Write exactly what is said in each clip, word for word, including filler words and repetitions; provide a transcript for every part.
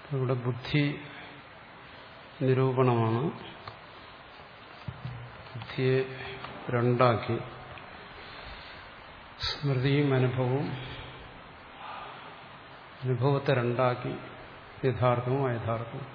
ഇവിടെ ബുദ്ധി നിരൂപണമാണ്. ബുദ്ധിയെ രണ്ടാക്കി സ്മൃതിയും അനുഭവവും, അനുഭവത്തെ രണ്ടാക്കി യഥാർത്ഥവും അയഥാർത്ഥവും.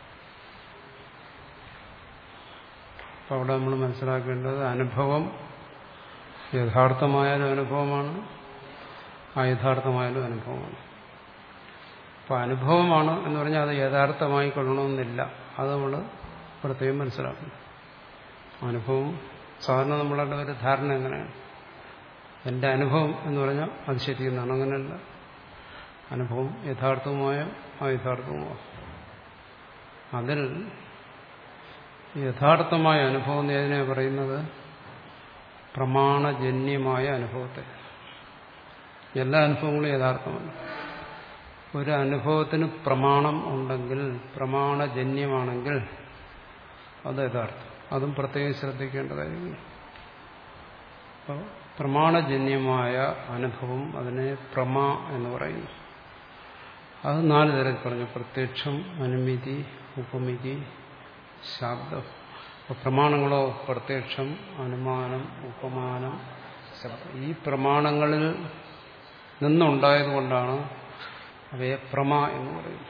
അപ്പം അവിടെ നമ്മൾ മനസ്സിലാക്കേണ്ടത് അനുഭവം യഥാർത്ഥമായാലും അനുഭവമാണ്, അയഥാർത്ഥമായാലും അനുഭവമാണ്. അപ്പം അനുഭവമാണ് എന്ന് പറഞ്ഞാൽ അത് യഥാർത്ഥമായി കൊള്ളണമെന്നില്ല. അത് നമ്മൾ പ്രത്യേകം മനസ്സിലാക്കണം. അനുഭവം സാധാരണ നമ്മളുടെ ഒരു ധാരണ എങ്ങനെയാണ്, എൻ്റെ അനുഭവം എന്ന് പറഞ്ഞാൽ അത് ശരിയെന്നാണ്. അങ്ങനെയല്ല. അനുഭവം യഥാർത്ഥവുമായ അയഥാർത്ഥവുമായ അതിൽ യഥാർത്ഥമായ അനുഭവം ഏതിനെ പറയുന്നത്? പ്രമാണജന്യമായ അനുഭവത്തെ. എല്ലാ അനുഭവങ്ങളും യഥാർത്ഥമല്ല. ഒരു അനുഭവത്തിന് പ്രമാണം ഉണ്ടെങ്കിൽ, പ്രമാണജന്യമാണെങ്കിൽ അത് യഥാർത്ഥം. അതും പ്രത്യേകം ശ്രദ്ധിക്കേണ്ട കാര്യങ്ങൾ. അപ്പോൾ പ്രമാണജന്യമായ അനുഭവം, അതിനെ പ്രമാ എന്ന് പറയുന്നു. അത് നാല് തരത്തിൽ പറഞ്ഞു: പ്രത്യക്ഷം, അനുമിതി, ഉപമിതി, ശബ്ദം. അപ്പോൾ പ്രമാണങ്ങളോ പ്രത്യക്ഷം, അനുമാനം, ഉപമാനം, ശബ്ദം. ഈ പ്രമാണങ്ങളിൽ നിന്നുണ്ടായതുകൊണ്ടാണ് അവയെ പ്രമ എന്ന് പറയുന്നത്.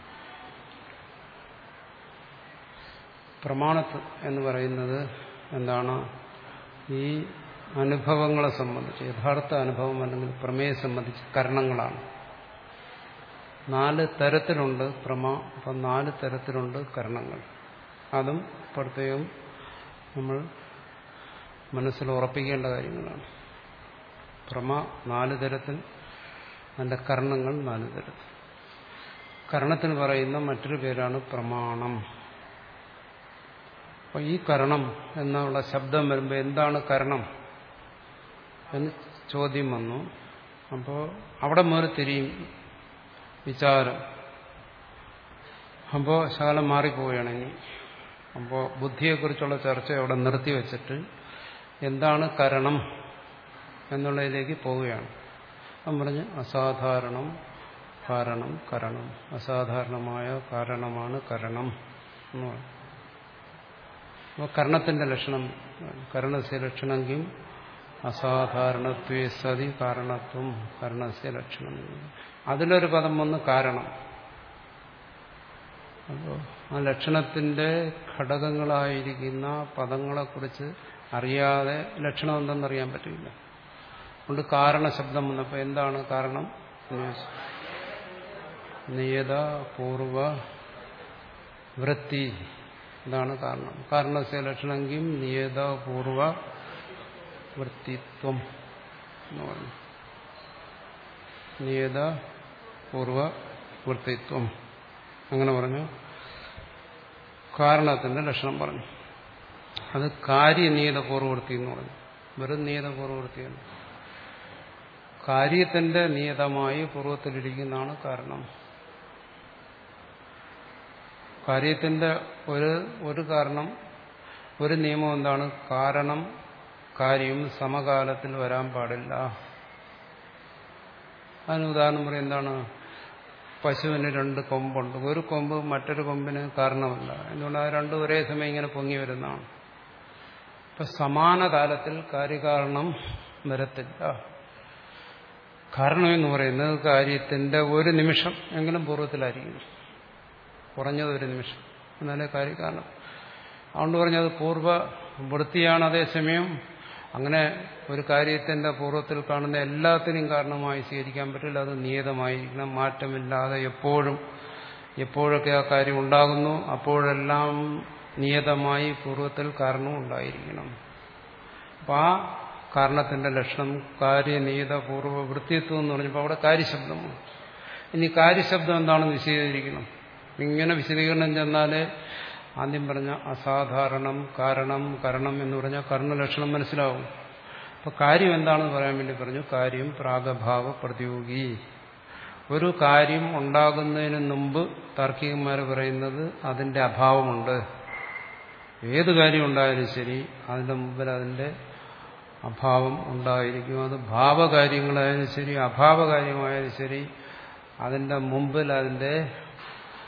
പ്രമാണത്ത് എന്ന് പറയുന്നത് എന്താണ്? ഈ അനുഭവങ്ങളെ സംബന്ധിച്ച്, യഥാർത്ഥ അനുഭവം അല്ലെങ്കിൽ പ്രമേയെ സംബന്ധിച്ച് കരണങ്ങളാണ്. നാല് തരത്തിലുണ്ട് പ്രമ. അപ്പം നാല് തരത്തിലുണ്ട് കരണങ്ങൾ. അതും പ്രത്യേകം നമ്മൾ മനസ്സിൽ ഉറപ്പിക്കേണ്ട കാര്യങ്ങളാണ്. പ്രമ നാല് തരത്തിൽ, അതിൻ്റെ കരണങ്ങൾ നാല് തരത്തിൽ. കരണത്തിന് പറയുന്ന മറ്റൊരു പേരാണ് പ്രമാണം. അപ്പോൾ ഈ കരണം എന്നുള്ള ശബ്ദം വരുമ്പോൾ എന്താണ് കരണം എന്ന് ചോദ്യം വന്നു. അപ്പോൾ അവിടെ മുതൽ തിരിയും വിചാരം. അപ്പോൾ ശകലം മാറിപ്പോവുകയാണ് ഇനി. അപ്പോൾ ബുദ്ധിയെക്കുറിച്ചുള്ള ചർച്ച അവിടെ നിർത്തിവെച്ചിട്ട് എന്താണ് കരണം എന്നുള്ളതിലേക്ക് പോവുകയാണ്. അവൻ പറഞ്ഞ് അസാധാരണം കാരണം കരണം. അസാധാരണമായ കാരണമാണ് കരണം എന്ന് പറഞ്ഞു. അപ്പോൾ കരണത്തിന്റെ ലക്ഷണം, കരണസ്യ ലക്ഷണമെങ്കിൽ അസാധാരണത്വേ സതി കാരണത്വം കരണസ്യ ലക്ഷണം. അതിലൊരു പദം വന്ന് കാരണം. അപ്പോൾ ആ ലക്ഷണത്തിന്റെ ഘടകങ്ങളായിരിക്കുന്ന പദങ്ങളെക്കുറിച്ച് അറിയാതെ ലക്ഷണം എന്തെന്നറിയാൻ പറ്റില്ല. അതുകൊണ്ട് കാരണശബ്ദം വന്നപ്പോൾ എന്താണ് കാരണം? നിയത പൂർവ വൃത്തി. ഇതാണ് കാരണം. കാരണസ്യ ലക്ഷണമെങ്കിൽ നിയത പൂർവ വൃത്തിത്വം എന്ന് പറഞ്ഞു. നിയത പൂർവ വൃത്തിത്വം അങ്ങനെ പറഞ്ഞു. കാരണത്തിന്റെ ലക്ഷണം പറഞ്ഞു. അത് കാര്യനിയത പൂർവവൃത്തി എന്ന് പറഞ്ഞു. വെറും നിയത പൂർവവൃത്തിയാണ്. കാര്യത്തിന്റെ നിയതമായി പൂർവ്വത്തിലിരിക്കുന്നതാണ് കാരണം. കാര്യത്തിന്റെ ഒരു ഒരു കാരണം, ഒരു നിയമം എന്താണ്? കാരണം കാര്യവും സമകാലത്തിൽ വരാൻ പാടില്ല. അതിന് ഉദാഹരണം പറയും. എന്താണ്? പശുവിന് രണ്ട് കൊമ്പുണ്ട്. ഒരു കൊമ്പ് മറ്റൊരു കൊമ്പിന് കാരണമല്ല. എന്തുകൊണ്ട്? അത് രണ്ടും ഒരേ സമയം ഇങ്ങനെ പൊങ്ങി വരുന്നതാണ്. ഇപ്പൊ സമാന കാലത്തിൽ കാര്യകാരണം വരത്തില്ല. കാരണം എന്ന് പറയുന്നത് കാര്യത്തിന്റെ ഒരു നിമിഷം എങ്കിലും പൂർവ്വത്തിലായിരിക്കും. കുറഞ്ഞത് ഒരു നിമിഷം, എന്നാലേ കാര്യകാരണം. അതുകൊണ്ട് പറഞ്ഞത് പൂർവ്വ വൃത്തിയാണ്. അതേസമയം അങ്ങനെ ഒരു കാര്യത്തിന്റെ പൂർവ്വത്തിൽ കാണുന്ന എല്ലാത്തിനും കാരണമായി സ്വീകരിക്കാൻ പറ്റില്ല. അത് നിയതമായിരിക്കണം, മാറ്റമില്ലാതെ എപ്പോഴും എപ്പോഴൊക്കെ ആ കാര്യം ഉണ്ടാകുന്നു അപ്പോഴെല്ലാം നിയതമായി പൂർവ്വത്തിൽ കാരണവും ഉണ്ടായിരിക്കണം. അപ്പം ആ കാരണത്തിന്റെ ലക്ഷണം കാര്യനിയത പൂർവ്വ വൃത്തിത്വം എന്ന് പറഞ്ഞപ്പോൾ അവിടെ കാര്യശബ്ദമാണ്. ഇനി കാര്യശബ്ദം എന്താണെന്ന് വിശദീകരിക്കണം. ഇങ്ങനെ വിശദീകരണം ചെന്നാലേ ആദ്യം പറഞ്ഞ അസാധാരണം കാരണം കരണം എന്ന് പറഞ്ഞാൽ കർണലക്ഷണം മനസ്സിലാവും. അപ്പൊ കാര്യം എന്താണെന്ന് പറയാൻ വേണ്ടി പറഞ്ഞു. കാര്യം പ്രാഗഭാവ പ്രതിയോഗി. ഒരു കാര്യം ഉണ്ടാകുന്നതിന് മുമ്പ് താർക്കികന്മാർ പറയുന്നത് അതിന്റെ അഭാവമുണ്ട്. ഏത് കാര്യം ഉണ്ടായാലും ശരി അതിന്റെ മുമ്പിൽ അതിന്റെ അഭാവം ഉണ്ടായിരിക്കും. അത് ഭാവകാര്യങ്ങളായാലും ശരി അഭാവകാര്യമായാലും ശരി അതിന്റെ മുമ്പിൽ അതിന്റെ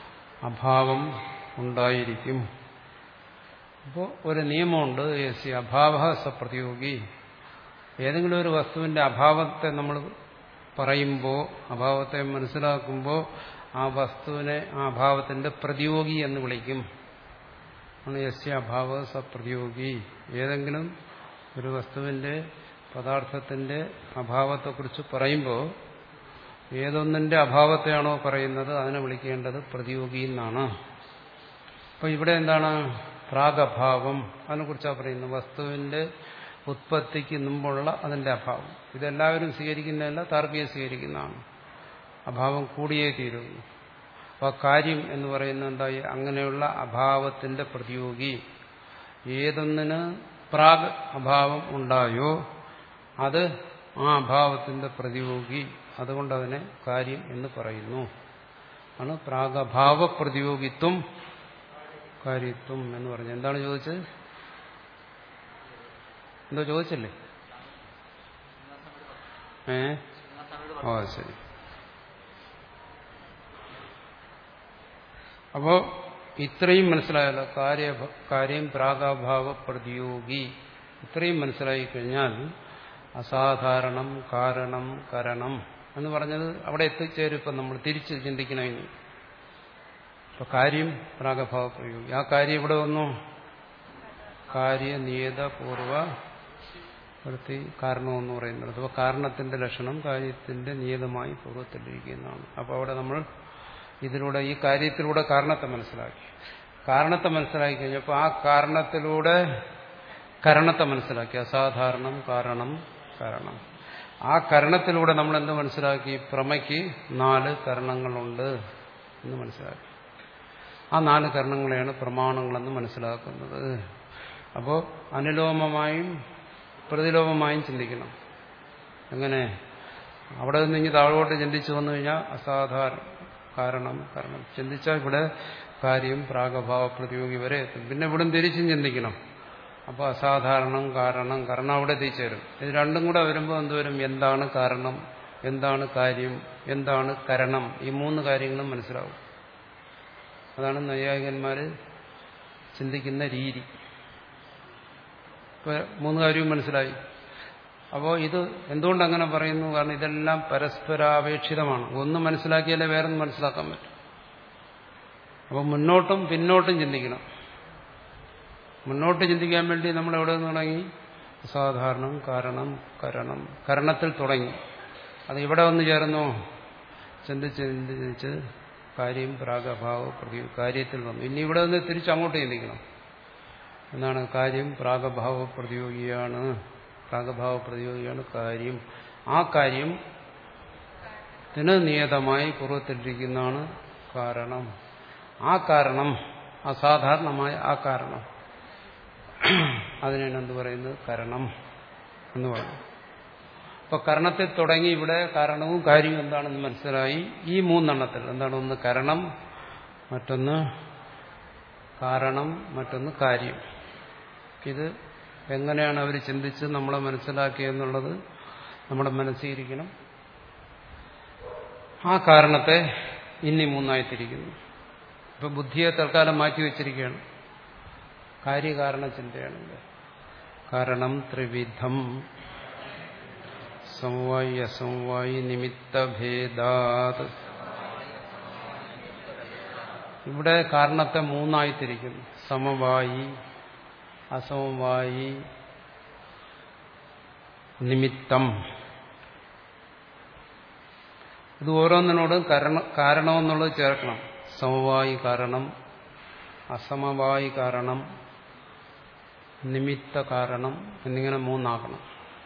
അഭാവം ഉണ്ടായിരിക്കും. അപ്പോൾ ഒരു നിയമമുണ്ട്, യസ്യ അഭാവ സപ്രതിയോഗി. ഏതെങ്കിലും ഒരു വസ്തുവിന്റെ അഭാവത്തെ നമ്മൾ പറയുമ്പോൾ, അഭാവത്തെ മനസ്സിലാക്കുമ്പോൾ ആ വസ്തുവിനെ ആ അഭാവത്തിന്റെ പ്രതിയോഗി എന്ന് വിളിക്കും. ആണ് യസ്യ അഭാവ സപ്രതിയോഗി. ഏതെങ്കിലും ഒരു വസ്തുവിന്റെ പദാർത്ഥത്തിന്റെ അഭാവത്തെക്കുറിച്ച് പറയുമ്പോൾ ഏതൊന്നിന്റെ അഭാവത്തെയാണോ പറയുന്നത് അതിനെ വിളിക്കേണ്ടത് പ്രതിയോഗി എന്നാണ്. അപ്പോൾ ഇവിടെ എന്താണ്? പ്രാഗഭാവം, അതിനെക്കുറിച്ചാണ് പറയുന്നത്. വസ്തുവിന്റെ ഉത്പത്തിക്ക് മുമ്പുള്ള അതിന്റെ അഭാവം. ഇതെല്ലാവരും സ്വീകരിക്കുന്നതല്ല, താർക്കികം സ്വീകരിക്കുന്നതാണ്. അഭാവം കൂടിയേ തീരുന്നു. അപ്പോൾ കാര്യം എന്ന് പറയുന്നത് എന്തായി? അങ്ങനെയുള്ള അഭാവത്തിന്റെ പ്രതിയോഗി. ഏതൊന്നിന് പ്രാഗ് അഭാവം ഉണ്ടായോ അത് ആ അഭാവത്തിന്റെ പ്രതിയോഗി. അതുകൊണ്ട് അതിനെ കാര്യം എന്ന് പറയുന്നു. ആണ് പ്രാഗഭാവ പ്രതിയോഗിത്വം കാര്യത്വം എന്ന് പറഞ്ഞു. എന്താണ് ചോദിച്ചത്? എന്തോ ചോദിച്ചില്ലേ? ഏ ഓ ശരി. അപ്പോ ഇത്രയും മനസ്സിലായല്ലോ. കാര്യ കാര്യം പ്രാഗഭാവ പ്രതിയോഗി ഇത്രയും മനസ്സിലായി കഴിഞ്ഞാൽ അസാധാരണം കാരണം കരണം എന്ന് പറഞ്ഞത് അവിടെ എത്തിച്ചേരും. ഇപ്പം നമ്മൾ തിരിച്ച് ചിന്തിക്കണമെങ്കിൽ ഇപ്പൊ കാര്യം പ്രാഗഭാവ പ്രയോഗി. ആ കാര്യം ഇവിടെ വന്നു കാര്യനിയത പൂർവ വൃത്തി കാരണമെന്ന് പറയുന്നത്. അപ്പോൾ കാരണത്തിന്റെ ലക്ഷണം കാര്യത്തിന്റെ നിയതമായി പൂർവ്വത്തിലിരിക്കുന്നതാണ്. അപ്പോൾ അവിടെ നമ്മൾ ഇതിലൂടെ ഈ കാര്യത്തിലൂടെ കാരണത്തെ മനസ്സിലാക്കി. കാരണത്തെ മനസ്സിലാക്കി കഴിഞ്ഞപ്പോൾ ആ കാരണത്തിലൂടെ കരണത്തെ മനസ്സിലാക്കി. അസാധാരണം കാരണം കാരണം. ആ കരണത്തിലൂടെ നമ്മൾ എന്ത് മനസ്സിലാക്കി? പ്രമയ്ക്ക് നാല് കരണങ്ങളുണ്ട് എന്ന് മനസ്സിലാക്കി. ആ നാല് കരണങ്ങളെയാണ് പ്രമാണങ്ങളെന്ന് മനസ്സിലാക്കുന്നത്. അപ്പോൾ അനുലോമമായും പ്രതിലോമമായും ചിന്തിക്കണം. എങ്ങനെ? അവിടെ നിന്ന് ഇനി താഴോട്ട് ചിന്തിച്ചു വന്നു കഴിഞ്ഞാൽ അസാധാരണ കാരണം കാരണം ചിന്തിച്ചാൽ ഇവിടെ കാര്യം പ്രാഗഭാവ പ്രതിയോഗി വരെ എത്തും. പിന്നെ ഇവിടെ തിരിച്ചും ചിന്തിക്കണം. അപ്പോൾ അസാധാരണം കാരണം കാരണം അവിടെ എത്തിച്ചേരും. ഇത് രണ്ടും കൂടെ വരുമ്പോൾ എന്തുവരും? എന്താണ് കാരണം, എന്താണ് കാര്യം, എന്താണ് കരണം, ഈ മൂന്ന് കാര്യങ്ങളും മനസ്സിലാവും. അതാണ് നൈയായികന്മാര് ചിന്തിക്കുന്ന രീതി. ഇപ്പൊ മൂന്ന് കാര്യവും മനസ്സിലായി. അപ്പോൾ ഇത് എന്തുകൊണ്ട് അങ്ങനെ പറയുന്നു? കാരണം ഇതെല്ലാം പരസ്പരാപേക്ഷിതമാണ്. ഒന്ന് മനസ്സിലാക്കിയാലേ വേറൊന്ന് മനസ്സിലാക്കാൻ പറ്റും. അപ്പോൾ മുന്നോട്ടും പിന്നോട്ടും ചിന്തിക്കണം. മുന്നോട്ട് ചിന്തിക്കാൻ വേണ്ടി നമ്മൾ എവിടെ നിന്ന് തുടങ്ങി? അസാധാരണം കാരണം കരണം. കരണത്തിൽ തുടങ്ങി. അത് ഇവിടെ വന്ന് ചേർന്നോ? ചിന്തിച്ച് ചിന്തിച്ച് കാര്യം പ്രാഗഭാവ പ്രതി കാര്യത്തിൽ വന്നു. ഇനി ഇവിടെ നിന്ന് തിരിച്ചങ്ങോട്ട് ചിന്തിക്കണം. എന്നാണ് കാര്യം പ്രാഗഭാവ പ്രതിയോഗിയാണ്. പ്രാഗഭാവ പ്രതിയോഗിയാണ് കാര്യം. ആ കാര്യം ത്തിന് നിയതമായി പൂർവ്വത്തിലിരിക്കുന്നതാണ് കാരണം. ആ കാരണം അസാധാരണമായ ആ കാരണം അതിനാണ് എന്ത് പറയുന്നത്? കരണം എന്ന് പറയുന്നത്. അപ്പൊ കരണത്തിൽ തുടങ്ങി ഇവിടെ കാരണവും കാര്യവും എന്താണെന്ന് മനസ്സിലായി. ഈ മൂന്നെണ്ണത്തിൽ എന്താണ്? ഒന്ന് കരണം, മറ്റൊന്ന് കാരണം, മറ്റൊന്ന് കാര്യം. ഇത് എങ്ങനെയാണ് അവർ ചിന്തിച്ച് നമ്മളെ മനസ്സിലാക്കിയെന്നുള്ളത് നമ്മുടെ മനസ്സിലിരിക്കണം. ആ കാരണത്തെ ഇനി മൂന്നായി തിരിക്കുന്നു. ഇപ്പൊ ബുദ്ധിയെ തൽക്കാലം മാറ്റിവെച്ചിരിക്കുകയാണ്. കാര്യകാരണ ചിന്തയാണ്. കാരണം ത്രിവിധം സമവായി അസമവായി നിമിത്തഭേദാത്. ഇവിടെ കാരണത്തെ മൂന്നായി തിരിക്കുന്നു. സമവായി, അസമവായി, നിമിത്തം. ഇത് ഓരോന്നിനോടും കാരണമെന്നുള്ളത് ചേർക്കണം. സമവായി കാരണം, അസമവായി കാരണം, നിമിത്ത കാരണം എന്നിങ്ങനെ മൂന്നാക്കണം.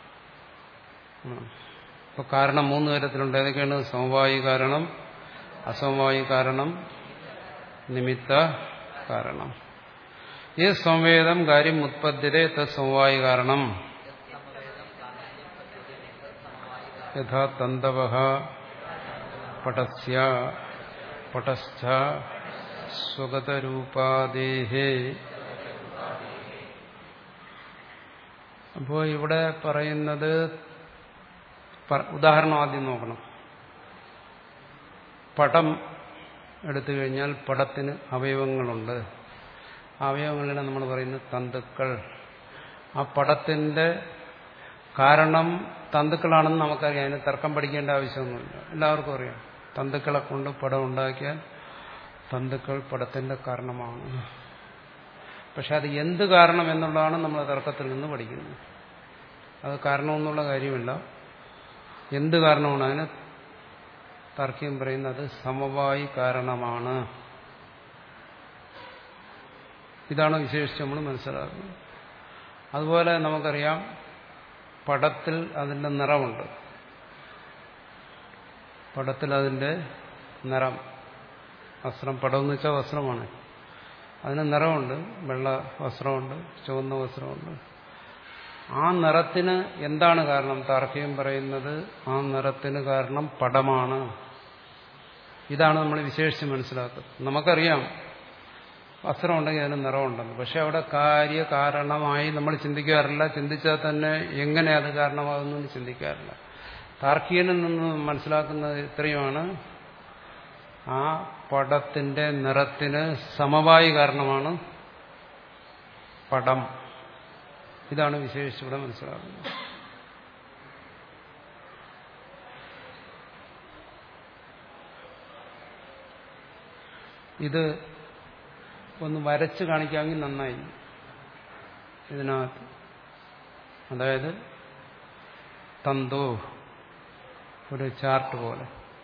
ഇപ്പൊ കാരണം മൂന്ന് തരത്തിലുണ്ട്. ഏതൊക്കെയാണ്? സമവായി കാരണം, അസമവായി കാരണം, നിമിത്ത കാരണം. ഈ സംവേദം കാര്യം ഉത്പത്തിരെ തത് സമവായി കാരണം യഥാ തന്തവഃ പടസ്യ പടസ്ഥ സ്വഗതരൂപാദേഹേ. അപ്പോൾ ഇവിടെ പറയുന്നത് ഉദാഹരണം ആദ്യം നോക്കണം. പടം എടുത്തു കഴിഞ്ഞാൽ പടത്തിന് അവയവങ്ങളുണ്ട്. അവയവങ്ങളെ നമ്മൾ പറയുന്നത് തന്തുക്കൾ. ആ പടത്തിന്റെ കാരണം തന്തുക്കളാണെന്ന് നമുക്കറിയാം. അതിന് തർക്കം പഠിക്കേണ്ട ആവശ്യമൊന്നുമില്ല, എല്ലാവർക്കും അറിയാം. തന്തുക്കളെ കൊണ്ട് പടം ഉണ്ടാക്കിയാൽ തന്തുക്കൾ പടത്തിന്റെ കാരണമാണ്. പക്ഷെ അത് എന്ത് കാരണം എന്നുള്ളതാണ് നമ്മൾ തർക്കത്തിൽ നിന്ന് പഠിക്കുന്നത്. അത് കാരണമെന്നുള്ള കാര്യമില്ല, എന്ത് കാരണമാണ്. അതിന് താർക്കികം പറയുന്നത് സമവായി കാരണമാണ്. ഇതാണ് വിശേഷിച്ച് നമ്മൾ മനസ്സിലാക്കുന്നത്. അതുപോലെ നമുക്കറിയാം പടത്തിൽ അതിന്റെ നിറമുണ്ട്. പടത്തിൽ അതിന്റെ നിറം, വസ്ത്രം, പടം എന്ന് വെച്ചാൽ വസ്ത്രമാണ്. അതിന് നിറമുണ്ട്. വെള്ള വസ്ത്രമുണ്ട്, ചുവന്ന വസ്ത്രമുണ്ട്. ആ നിറത്തിന് എന്താണ് കാരണം? താർക്കികം പറയുന്നത് ആ നിറത്തിന് കാരണം പടമാണ്. ഇതാണ് നമ്മൾ വിശേഷിച്ച് മനസ്സിലാക്കുന്നത്. നമുക്കറിയാം വസ്ത്രമുണ്ടെങ്കിൽ അതിന് നിറമുണ്ടെന്ന്. പക്ഷെ അവിടെ കാര്യ കാരണമായി നമ്മൾ ചിന്തിക്കാറില്ല. ചിന്തിച്ചാൽ തന്നെ എങ്ങനെ അത് കാരണമാകുന്നു ചിന്തിക്കാറില്ല. താർക്കികനിൽ നിന്ന് മനസ്സിലാക്കുന്നത് ഇത്രയുമാണ്: ആ പടത്തിന്റെ നിറത്തിന് സമവായി കാരണമാണ് പടം. ഇതാണ് വിശേഷിച്ചിവിടെ മനസ്സിലാക്കുന്നത്. ഇത് ഒന്ന് വരച്ച് കാണിക്കാമെങ്കിൽ നന്നായി ഇതിനകത്ത്. അതായത് തന്തു ഒരു ചാർട്ട് പോലെ,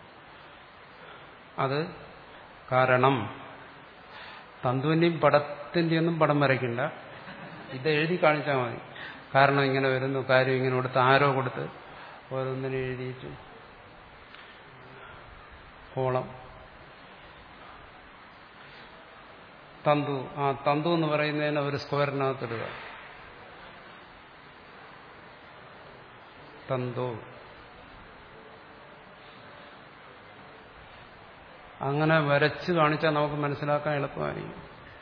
അത് കാരണം. തന്തുവിന്റെയും പടത്തിന്റെയും ഒന്നും പടം വരയ്ക്കണ്ട, ഇത് എഴുതി കാണിച്ചാൽ മതി. കാരണം ഇങ്ങനെ വരുന്നു, കാര്യം ഇങ്ങനെ കൊടുത്ത്, ആരോ കൊടുത്ത് ഓരോന്നിനും എഴുതിയിട്ട് കോളം. തന്തു, ആ തന്തു എന്ന് പറയുന്നതിന് ഒരു സ്ക്വയറിനകത്തിടുക. തന്തു. അങ്ങനെ വരച്ച് കാണിച്ചാൽ നമുക്ക് മനസ്സിലാക്കാൻ എളുപ്പമായിരിക്കും.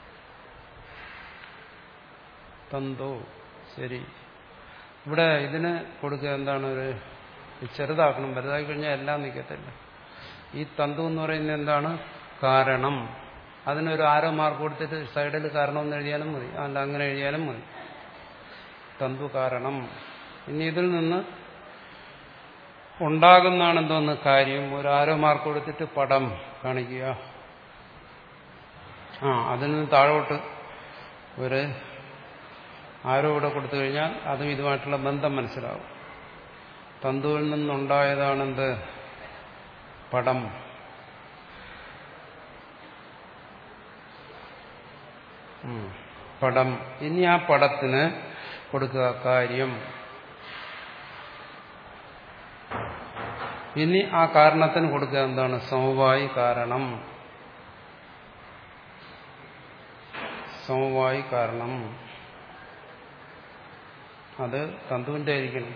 തന്തു. ശരി, ഇവിടെ ഇതിന് കൊടുക്കുക എന്താണ്? ഒരു ചെറുതാക്കണം. വലുതാക്കി കഴിഞ്ഞാൽ എല്ലാം നിൽക്കത്തില്ല. ഈ തന്തു എന്ന് പറയുന്നത് എന്താണ്? കാരണം. അതിനൊരു ആരോ മാർക്ക് കൊടുത്തിട്ട് സൈഡിൽ കാരണമെന്ന് എഴുതിയാലും മതി, അല്ല അങ്ങനെ എഴുതിയാലും മതി. തന്തു കാരണം. ഇനി ഇതിൽ നിന്ന് ഉണ്ടാകുന്നതാണ് എന്തോന്ന്? കാര്യം. ഒരു ആരോ മാർക്ക് കൊടുത്തിട്ട് പടം കാണിക്കുക. ആ അതിൽ നിന്ന് താഴോട്ട് ഒരു ആരോ ഇവിടെ കൊടുത്തു കഴിഞ്ഞാൽ അതും ഇതുമായിട്ടുള്ള ബന്ധം മനസ്സിലാവും. തന്തുവിൽ നിന്നുണ്ടായതാണെന്ത്? പടം. പടം. ഇനി ആ പടത്തിന് കൊടുക്കുക കാര്യം. ഇനി ആ കാരണത്തിന് കൊടുക്കുക എന്താണ്? സമവായി കാരണം. സമവായി കാരണം. അത് തന്തുവിന്റെ ആയിരിക്കണം.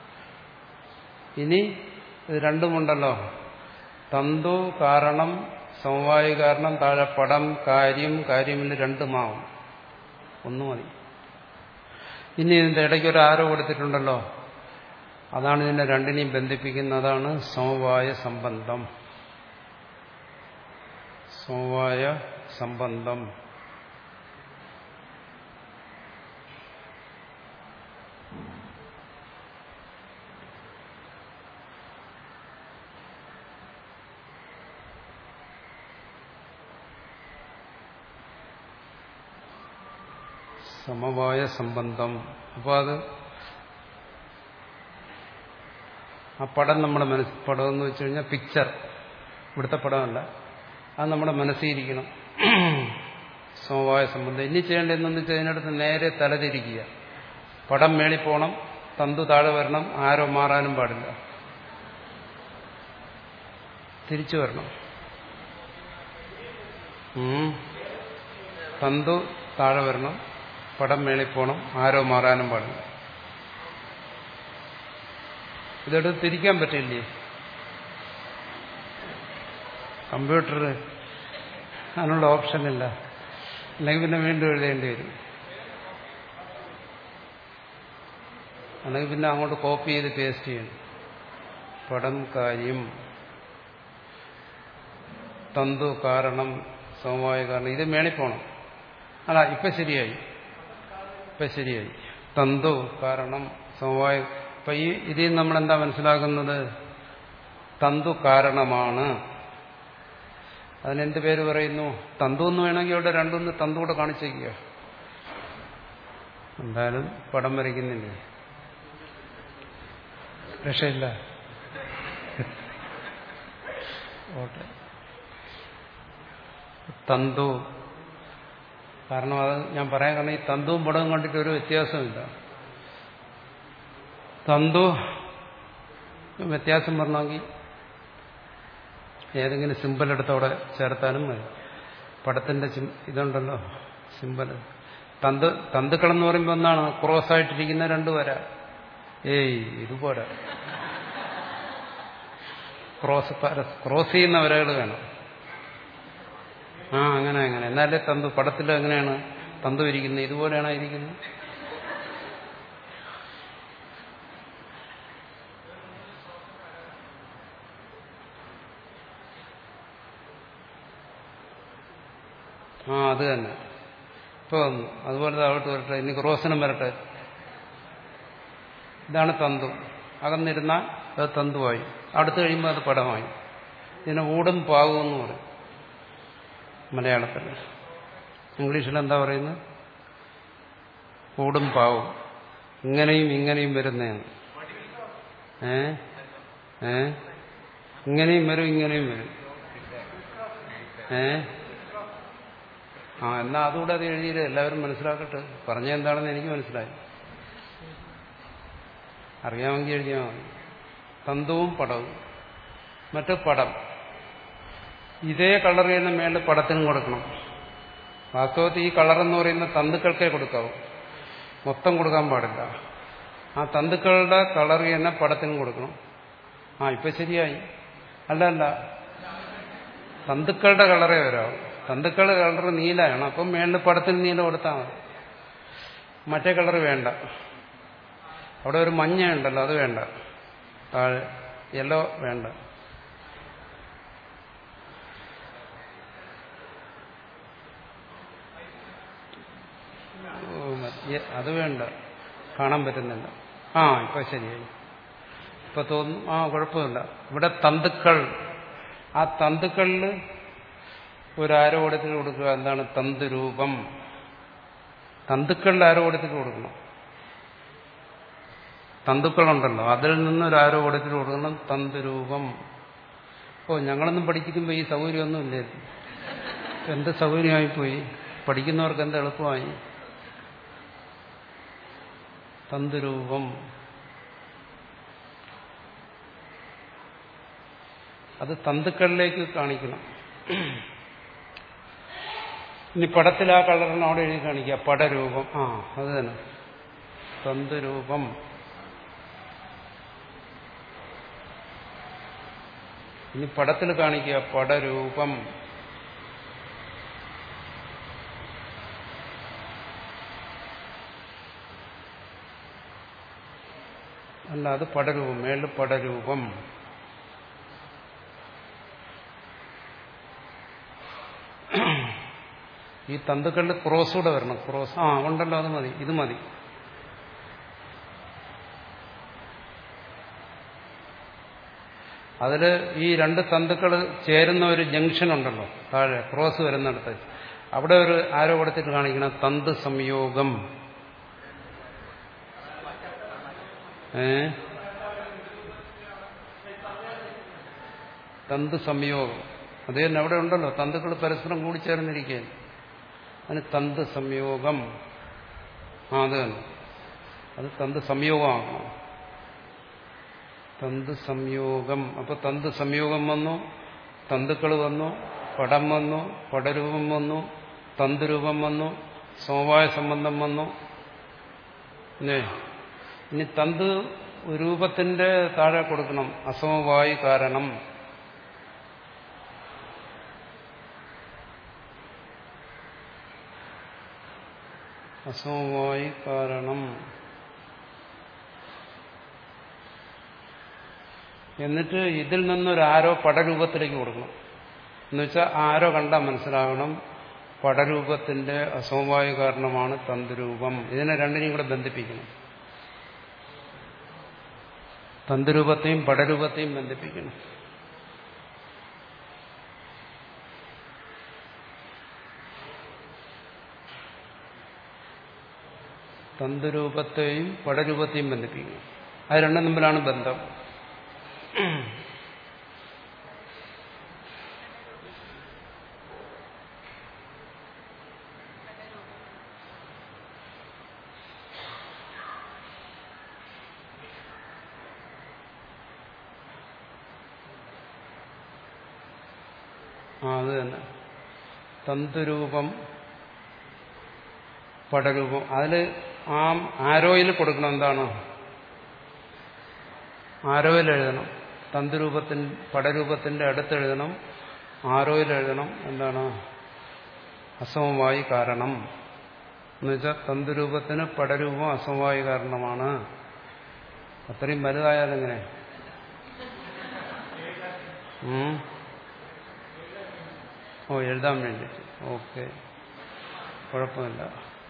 ഇനി ഇത് രണ്ടുമുണ്ടല്ലോ, തന്തു കാരണം, സമവായി കാരണം, താഴെ പടം, കാര്യം. കാര്യമില്ല, രണ്ടുമാവും, ഒന്നു മതി. ഇനി ഇതിന്റെ ഇടയ്ക്ക് ഒരു ആരോ കൊടുത്തിട്ടുണ്ടല്ലോ, അതാണ് ഇതിനെ രണ്ടിനെയും ബന്ധിപ്പിക്കുന്നതാണ് സമവായ സംബന്ധം. സമവായ സംബന്ധം. സമവായ സംബന്ധം. അപ്പോൾ അത് ആ പടം നമ്മുടെ മനസ്സ്, പടം എന്ന് വെച്ച് കഴിഞ്ഞാൽ പിക്ചർ, ഇവിടുത്തെ പടമല്ല, അത് നമ്മുടെ മനസ്സിരിക്കണം. സമവായ സംബന്ധം. ഇനി ചെയ്യേണ്ടതെന്ന് വെച്ചാൽ അതിനടുത്ത് നേരെ തലതിരിക്കുക. പടം മേളിൽ പോകണം, തന്തു താഴെ വരണം, ആരോ മാറാനും പാടില്ല, തിരിച്ചു വരണം. തന്തു താഴെ വരണം, പടം മേളിൽ പോകണം, ആരോ മാറാനും പാടില്ല. ഇതെടുത്ത് തിരിക്കാൻ പറ്റില്ലേ? കമ്പ്യൂട്ടർ അതിനുള്ള ഓപ്ഷനില്ല, അല്ലെങ്കിൽ പിന്നെ വീണ്ടും എഴുതേണ്ടി വരും. അല്ലെങ്കിൽ പിന്നെ അങ്ങോട്ട് കോപ്പി ചെയ്ത് പേസ്റ്റ് ചെയ്യണം. പടം കാര്യം. തന്തു കാരണം സമവായ കാരണം. ഇത് മേളിൽ പോണം. അല്ല, ഇപ്പൊ ശരിയായി, ഇപ്പൊ ശരിയായി. തന്തു കാരണം സമവായ. അപ്പൊ ഈ ഇതിൽ നമ്മളെന്താ മനസ്സിലാക്കുന്നത്? തന്തു കാരണമാണ്. അതിനെന്ത് പേര് പറയുന്നു? തന്തു എന്ന് വേണമെങ്കിൽ ഇവിടെ രണ്ടൊന്ന് തന്തു കൂടെ കാണിച്ചേക്കുക. എന്തായാലും പടം വരയ്ക്കുന്നില്ലേ, രക്ഷയില്ല. ഓട്ടെ. തന്തു കാരണം അത് ഞാൻ പറയാൻ കാരണം ഈ തന്തുവും പടവും കണ്ടിട്ട് ഒരു വ്യത്യാസമില്ല. തന്തു വ്യത്യാസം പറഞ്ഞെങ്കിൽ ഏതെങ്കിലും സിമ്പൽ എടുത്ത് അവിടെ ചേർത്താലും മതി. പടത്തിന്റെ ഇതുണ്ടല്ലോ സിമ്പൽ. തന്ത് തന്തുക്കളെന്ന് പറയുമ്പോൾ ഒന്നാണ് ക്രോസ് ആയിട്ടിരിക്കുന്ന രണ്ടു വര. ഏയ് ഇതുപോലെ ക്രോസ് ക്രോസ് ചെയ്യുന്ന വരകൾ വേണം. ആ അങ്ങനെ അങ്ങനെ എന്നാലേ തന്തു. പടത്തിൽ എങ്ങനെയാണ് തന്തു ഇരിക്കുന്നത്? ഇതുപോലെയാണ് ഇരിക്കുന്നത്. ആ അത് തന്നെ. ഇപ്പൊ വന്നു. അതുപോലെ അവിടെ വരട്ടെ. ഇനി ക്രോസനം വരട്ടെ. ഇതാണ് തന്തു. അകന്നിരുന്നാൽ അത് തന്തുവായി. അടുത്ത് കഴിയുമ്പോൾ അത് പടമായി. ഇതിനെ ഊടും പാകും എന്ന് പറയും മലയാളത്തിൽ. ഇംഗ്ലീഷിൽ എന്താ പറയുന്നത്? ഊടും പാവും. ഇങ്ങനെയും ഇങ്ങനെയും വരുന്നതാണ്. ഏ ഏ ഇങ്ങനെയും വരും ഇങ്ങനെയും വരും. ഏ ആ എന്നാ അതുകൂടെ അത് എഴുതിയത് എല്ലാവരും മനസ്സിലാക്കട്ടെ. പറഞ്ഞ എന്താണെന്ന് എനിക്ക് മനസ്സിലായി. അറിയാമെങ്കിൽ എഴുതിയാൽ മതി. തന്തുവും പടവും. മറ്റു പടം ഇതേ കളർ ചെയ്യുന്ന മേളിൽ പടത്തിനും കൊടുക്കണം. വാസ്തവത്തിൽ ഈ കളറെന്ന് പറയുന്ന തന്തുക്കൾക്കേ കൊടുക്കാവൂ, മൊത്തം കൊടുക്കാൻ പാടില്ല. ആ തന്തുക്കളുടെ കളർ ചെയ്യുന്ന പടത്തിനും കൊടുക്കണം. ആ ഇപ്പൊ ശരിയായി. അല്ല അല്ല തന്തുക്കളുടെ കളറേ വരാവും. തന്തുക്കളുടെ കളർ നീലയാണ്. അപ്പം മേളിൽ പടത്തിന് നീല കൊടുത്താൽ മതി. മറ്റേ കളർ വേണ്ട. അവിടെ ഒരു മഞ്ഞ ഉണ്ടല്ലോ, അത് വേണ്ട. താഴെ യെല്ലോ വേണ്ട. അത് വേണ്ട, കാണാൻ പറ്റുന്നില്ല. ആ ഇപ്പൊ ശരിയായി. ഇപ്പൊ തോന്നുന്നു. ആ കുഴപ്പമില്ല. ഇവിടെ തന്തുക്കൾ, ആ തന്തുക്കളിൽ ഒരു ആരോപണത്തിന് കൊടുക്കുക. എന്താണ്? തന്തുരൂപം. തന്തുക്കളുടെ ആരോപണത്തിന് കൊടുക്കണം. തന്തുക്കളുണ്ടല്ലോ, അതിൽ നിന്നൊരു ആരോപണത്തിന് കൊടുക്കണം. തന്തുരൂപം. ഓ ഞങ്ങളൊന്നും പഠിക്കുമ്പോൾ ഈ സൗകര്യമൊന്നും ഇല്ലായിരുന്നു. എന്ത് സൗകര്യമായിപ്പോയി. പഠിക്കുന്നവർക്ക് എന്ത് എളുപ്പമായി. തന്തുരൂപം. അത് തന്തുക്കളിലേക്ക് കാണിക്കണം. ഇനി പടത്തിൽ ആ കളറിന് അവിടെ എഴുതി കാണിക്കുക. പടരൂപം. ആ അത് തന്നെ. തന്തുരൂപം. ഇനി പടത്തിൽ കാണിക്കുക. പടരൂപം. അല്ല, അത് പടരൂപം. മേളിൽ പടരൂപം. ഈ തന്തുക്കളിൽ ക്രോസ് കൂടെ വരണം. ക്രോസ് ആ ഉണ്ടല്ലോ, അത് മതി. ഇത് മതി. അതിൽ ഈ രണ്ട് തന്തുക്കൾ ചേരുന്ന ഒരു ജംഗ്ഷൻ ഉണ്ടല്ലോ താഴെ ക്രോസ് വരുന്നിടത്ത്, അവിടെ ഒരു ആരോ കൊടുത്തിട്ട് കാണിക്കണം. തന്തു സംയോഗം. ഏ തന്തു സംയോഗം. അത് തന്നെ അവിടെ ഉണ്ടല്ലോ. തന്തുക്കൾ പരസ്പരം കൂടിച്ചേർന്നിരിക്കുകയാണ്. അതിന് തന്തു സംയോഗം. ആ അത് തന്നെ. അത് തന്തു സംയോഗമാക്കണം. തന്തു സംയോഗം. അപ്പൊ തന്തു സംയോഗം വന്നു, തന്തുക്കൾ വന്നു, പടം വന്നു, പടരൂപം വന്നു, തന്തുരൂപം വന്നു, സമവായ സംബന്ധം വന്നു. ഇനി തന്തു രൂപത്തിന്റെ താഴെ കൊടുക്കണം അസമവായി കാരണം. അസമവായി കാരണം. എന്നിട്ട് ഇതിൽ നിന്നൊരു ആരോ പടരൂപത്തിലേക്ക് കൊടുക്കണം. എന്നുവെച്ചാൽ ആരോ കണ്ടാൽ മനസ്സിലാകണം പടരൂപത്തിന്റെ അസമവായ കാരണമാണ് തന്തുരൂപം. ഇതിനെ രണ്ടിനെയും കൂടെ ബന്ധിപ്പിക്കണം. തന്തുരൂപത്തെയും പടരൂപത്തെയും ബന്ധിപ്പിക്കണം. തന്തുരൂപത്തെയും പടരൂപത്തെയും ബന്ധിപ്പിക്കണം. അത് രണ്ടും തമ്മിലാണ് ബന്ധം. ആ അത് തന്നെ. തന്തുരൂപം പടരൂപം. അതിൽ ആ ആരോയിൽ കൊടുക്കണം. എന്താണ് ആരോയിൽ എഴുതണം? തന്തുരൂപത്തിന് പടരൂപത്തിന്റെ അടുത്തെഴുതണം. ആരോയിൽ എഴുതണം. എന്താണ് അസമവായി കാരണം എന്നുവെച്ചാൽ തന്തുരൂപത്തിന് പടരൂപം അസമവായി കാരണമാണ്. അത്രയും വലുതായാലെങ്ങനെ? ഓ എഴുതാൻ വേണ്ടിയിട്ട്. ഓക്കെ, കുഴപ്പമില്ല.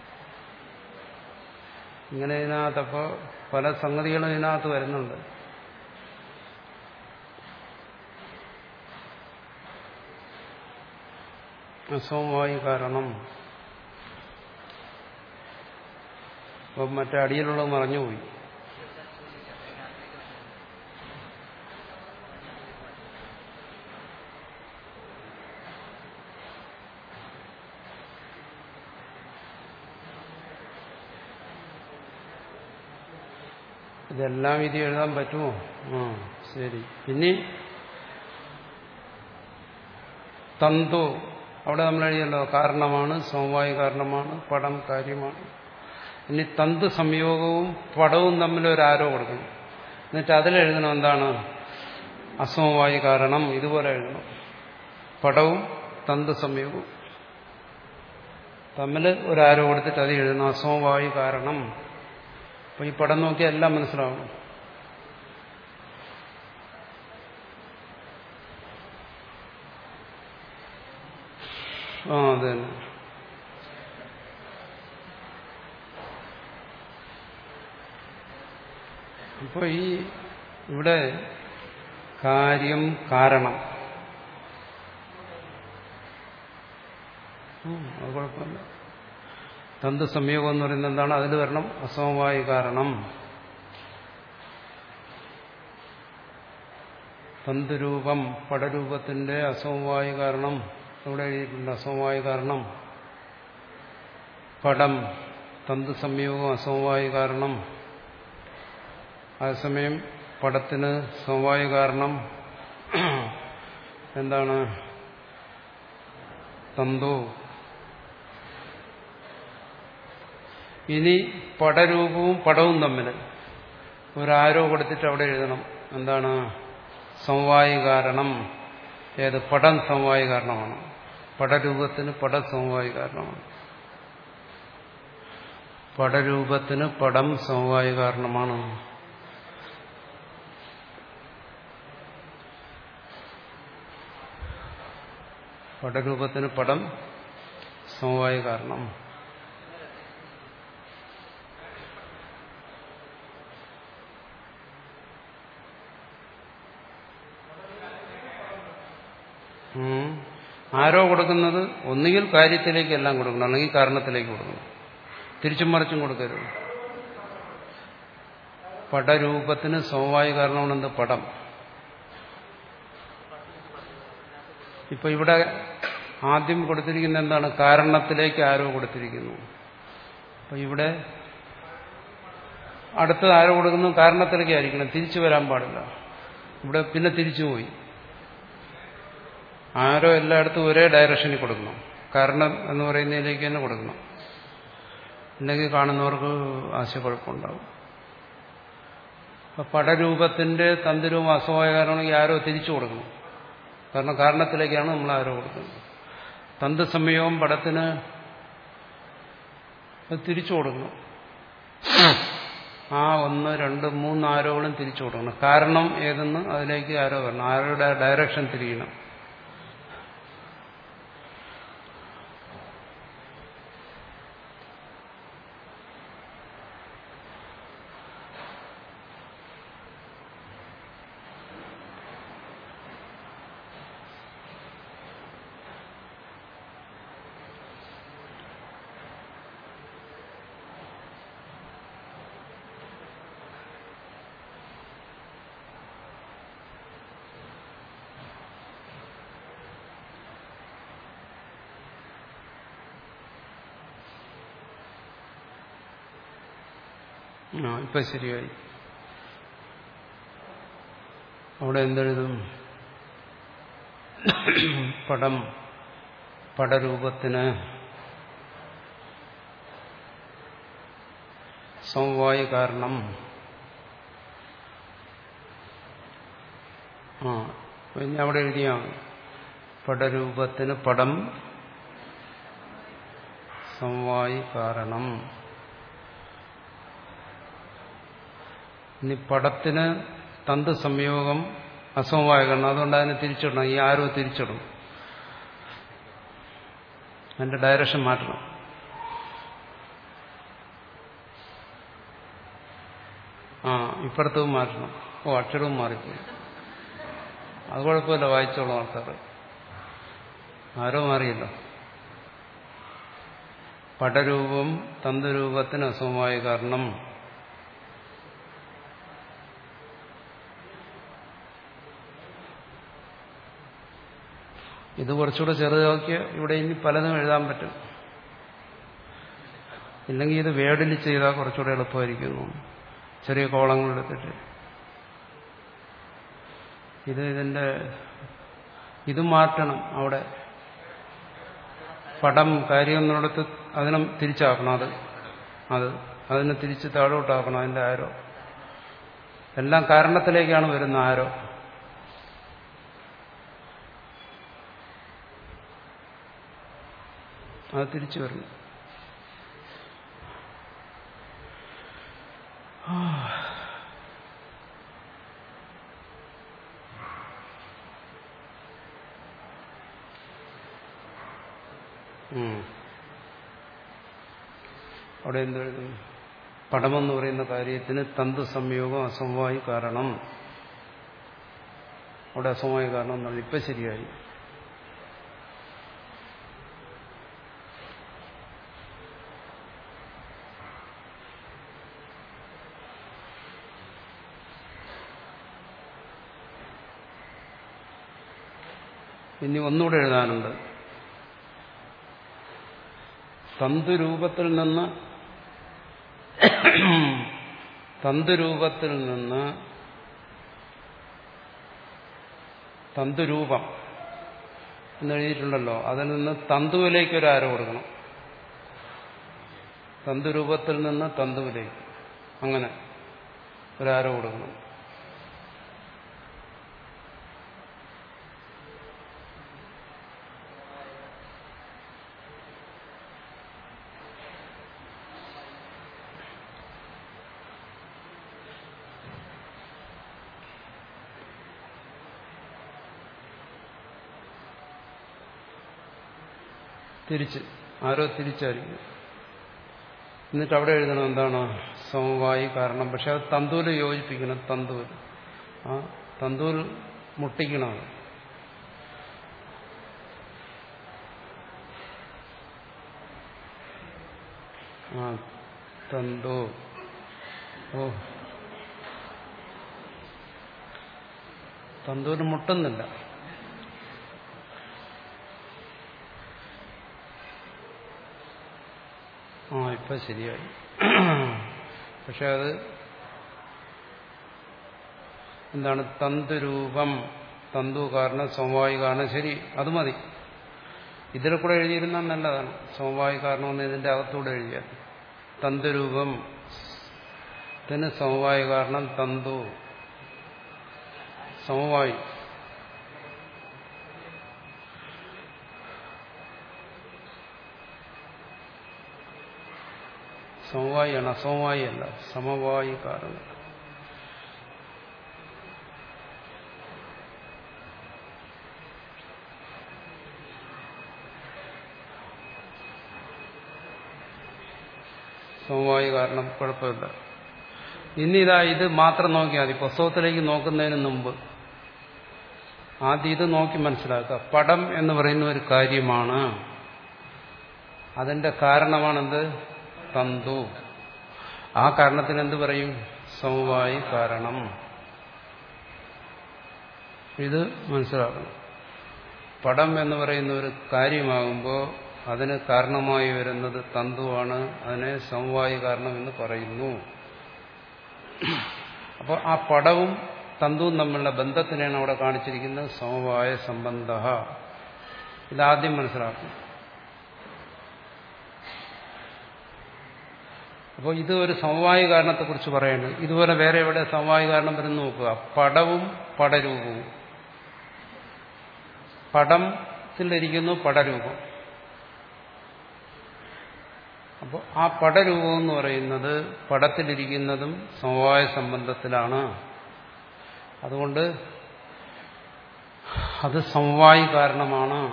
ഇങ്ങനെ ഇതിനകത്തപ്പോൾ പല സംഗതികളും ഇതിനകത്ത് വരുന്നുണ്ട്. അസമവായി കാരണം. അപ്പം മറ്റേ അടിയിലുള്ളത് മറഞ്ഞുപോയി. ഇതെല്ലാം ഇത് എഴുതാൻ പറ്റുമോ? ആ ശരി. പിന്നെ തന്തു അവിടെ നമ്മൾ എഴുതിയല്ലോ, കാരണമാണ്, സമവായ കാരണമാണ്, പടം കാര്യമാണ്. ഇനി തന്തു സംയോഗവും പടവും തമ്മിൽ ഒരു ആരോ കൊടുക്കണം. എന്നിട്ട് അതിലെഴുതണം എന്താണ് അസമവായ കാരണം. ഇതുപോലെ എഴുതണം. പടവും തന്തു സംയോഗവും തമ്മിൽ ഒരു ആരോ കൊടുത്തിട്ട് അത് എഴുതണം അസമവായ കാരണം. അപ്പൊ ഈ പടം നോക്കിയാൽ എല്ലാം മനസ്സിലാവണം. ആ അത് തന്നെ. അപ്പൊ ഈ ഇവിടെ കാര്യം കാരണം അത് കുഴപ്പമില്ല. തന്തു സംയോഗം എന്ന് പറയുന്നത് എന്താണ്? അതിൽ വരണം അസമവായ കാരണം. തന്തുരൂപം പടരൂപത്തിന്റെ അസമവായ കാരണം ഇവിടെ എഴുതിയിട്ടുണ്ട്. അസമവായ കാരണം പടം തന്തു സംയോഗം അസമവായ കാരണം. അതേസമയം പടത്തിന് സമവായ കാരണം എന്താണ്? തന്തു. ഇനി പടരൂപവും പടവും തമ്മിൽ ഒരാരോ കൊടുത്തിട്ട് അവിടെ എഴുതണം എന്താണ് സമവായ കാരണം. ഏത്? പടം സമവായ കാരണമാണ്. പടരൂപത്തിന് പടം സമവായ കാരണമാണ്. പടരൂപത്തിന് പടം സമവായ കാരണമാണ്. പടരൂപത്തിന് പടം സമവായ കാരണം. ആരോ കൊടുക്കുന്നത് ഒന്നുകിൽ കാര്യത്തിലേക്ക് എല്ലാം കൊടുക്കണം, അല്ലെങ്കിൽ കാരണത്തിലേക്ക് കൊടുക്കണം. തിരിച്ചും മറിച്ചും കൊടുക്കരുത്. പടരൂപത്തിന് സമവായ കാരണമാണ് എന്ത്? പടം. ഇപ്പൊ ഇവിടെ ആദ്യം കൊടുത്തിരിക്കുന്ന എന്താണ്? കാരണത്തിലേക്ക് ആരോ കൊടുത്തിരിക്കുന്നു. അപ്പൊ ഇവിടെ അടുത്തത് ആരോ കൊടുക്കുന്നു കാരണത്തിലേക്ക് ആയിരിക്കണം, തിരിച്ചു വരാൻ പാടില്ല. ഇവിടെ പിന്നെ തിരിച്ചുപോയി. ആരോ എല്ലായിടത്തും ഒരേ ഡയറക്ഷനിൽ കൊടുക്കണം. കാരണം എന്ന് പറയുന്നതിലേക്ക് തന്നെ കൊടുക്കണം. അല്ലെങ്കിൽ കാണുന്നവർക്ക് ആശയക്കുഴപ്പമുണ്ടാവും. അപ്പൊ പടരൂപത്തിന്റെ തന്തുരൂപം അസമവായ കാരണമാണെങ്കിൽ ആരോ തിരിച്ചു കൊടുക്കണം. കാരണം കാരണത്തിലേക്കാണ് നമ്മൾ ആരോ കൊടുക്കുന്നത്. തന്തു സംയോഗം പടത്തിന് തിരിച്ചു കൊടുക്കണം. ആ ഒന്ന് രണ്ട് മൂന്ന് ആരോകളും തിരിച്ചു കൊടുക്കണം. കാരണം ഏതെന്ന് അതിലേക്ക് ആരോ വരണം. ആരോയുടെ ഡയറക്ഷൻ തിരിയണം. ആ ഇപ്പൊ ശരിയായി. അവിടെ എന്തെഴുതും? പടം പടരൂപത്തിന് സമവായി കാരണം. ആ പിന്നെ അവിടെ എഴുതിയാണ് പടരൂപത്തിന് പടം സമവായി കാരണം. ഇനി പടത്തിന് തന്തു സംയോഗം അസമവായ കാരണം. അതുകൊണ്ട് അതിനെ തിരിച്ചിടണം. ഈ ആരോ തിരിച്ചിടും. അതിന്റെ ഡയറക്ഷൻ മാറ്റണം. ആ ഇപ്പുറത്തും മാറ്റണം. ഓ അക്ഷരവും മാറിപ്പോയി. അത് കുഴപ്പമില്ല, വായിച്ചോളൂ ആൾക്കാർ. ആരോ മാറിയല്ലോ. പടരൂപം തന്തുരൂപത്തിന് അസമവായ കാരണം. ഇത് കുറച്ചുകൂടെ ചെറുതാക്കിയ ഇവിടെ ഇനി പലതും എഴുതാൻ പറ്റും. ഇല്ലെങ്കിൽ ഇത് വേർഡിൽ ചെയ്താൽ കുറച്ചുകൂടെ എളുപ്പമായിരിക്കുന്നു. ചെറിയ കോളങ്ങളെടുത്തിട്ട് ഇത് ഇതിന്റെ ഇത് മാറ്റണം. അവിടെ പടം കാര്യം എന്നിടത്ത് അതിനെ തിരിച്ചാക്കണം. അത് അത് അതിനെ തിരിച്ച് താഴോട്ടാക്കണം. അതിന്റെ ആരോ എല്ലാം കാരണത്തിലേക്കാണ് വരുന്ന ആരോ. അത് തിരിച്ചു വരണം. അവിടെ എന്തെഴുതും? പടമെന്ന് പറയുന്ന കാര്യത്തിന് തന്തു സംയോഗം അസമവായി കാരണം. അവിടെ അസമവായി കാരണം എന്നാണ്. ഇപ്പൊ ശരിയായി. ഇനി ഒന്നുകൂടെ എഴുതാനുണ്ട്. തന്തുരൂപത്തിൽ നിന്ന് തന്തുരൂപത്തിൽ നിന്ന് തന്തുരൂപം എന്നെഴുതിയിട്ടുണ്ടല്ലോ. അതിൽ നിന്ന് തന്തുവിലേക്ക് ഒരു ആരോ കൊടുക്കണം. തന്തുരൂപത്തിൽ നിന്ന് തന്തുവിലേക്ക് അങ്ങനെ ഒരു ആരോ കൊടുക്കണം. തിരിച്ച് ആരോ തിരിച്ചായിരിക്കും. എന്നിട്ട് അവിടെ എഴുതണം എന്താണ്? സമവായി കാരണം. പക്ഷെ അത് തന്തൂര് യോജിപ്പിക്കണം. തന്തൂര് ആ തന്തൂര് മുട്ടിക്കണം. ആ തന്തൂ. ഓ തന്തൂര് മുട്ടുന്നില്ല. ആ ഇപ്പൊ ശരിയായി. പക്ഷെ അത് എന്താണ്? തന്തുരൂപം തന്തു കാരണം സമവായി കാരണം. ശരി, അത് മതി. ഇതിൽ കൂടെ എഴുതിയിരുന്നാൽ നല്ലതാണ്. സമവായി കാരണമെന്ന് ഇതിന്റെ അകത്തൂടെ എഴുതിയാൽ തന്തുരൂപം ത്തിന് സമവായി കാരണം തന്തു സമവായി. സമവായിയാണ്, അസമവായി അല്ല. സമവായി കാരണം. സമവായി കാരണം കുഴപ്പമില്ല. ഇനി ഇതാ ഇത് മാത്രം നോക്കിയാൽ മതി. പുസ്തകത്തിലേക്ക് നോക്കുന്നതിന് മുമ്പ് ആദ്യം ഇത് നോക്കി മനസ്സിലാക്കുക. പടം എന്ന് പറയുന്ന ഒരു കാര്യമാണ്. അതിന്റെ കാരണമാണെന്ത്? തന്തു. ആ കാരണത്തിന് എന്ത് പറയും? സമവായി കാരണം. ഇത് മനസ്സിലാക്കണം. പടം എന്ന് പറയുന്ന ഒരു കാര്യമാകുമ്പോൾ അതിന് കാരണമായി വരുന്നത് തന്തുവാണ്. അതിനെ സമവായി കാരണം എന്ന് പറയുന്നു. അപ്പോൾ ആ പടവും തന്തുവും തമ്മിലുള്ള ബന്ധത്തിനെയാണ് അവിടെ കാണിച്ചിരിക്കുന്നത് സമവായ സംബന്ധ. ഇതാദ്യം മനസ്സിലാക്കും. അപ്പോൾ ഇത് ഒരു സമവായ കാരണത്തെക്കുറിച്ച് പറയുന്നത്. ഇതുപോലെ വേറെ എവിടെ സമവായ കാരണം വരുന്നു നോക്കുക. പടവും പടരൂപവും. പടത്തിലിരിക്കുന്നു പടരൂപം. അപ്പോൾ ആ പടരൂപം എന്ന് പറയുന്നത് പടത്തിലിരിക്കുന്നതും സമവായ സംബന്ധത്തിലാണ്. അതുകൊണ്ട് അത് സമവായി കാരണമാണ്.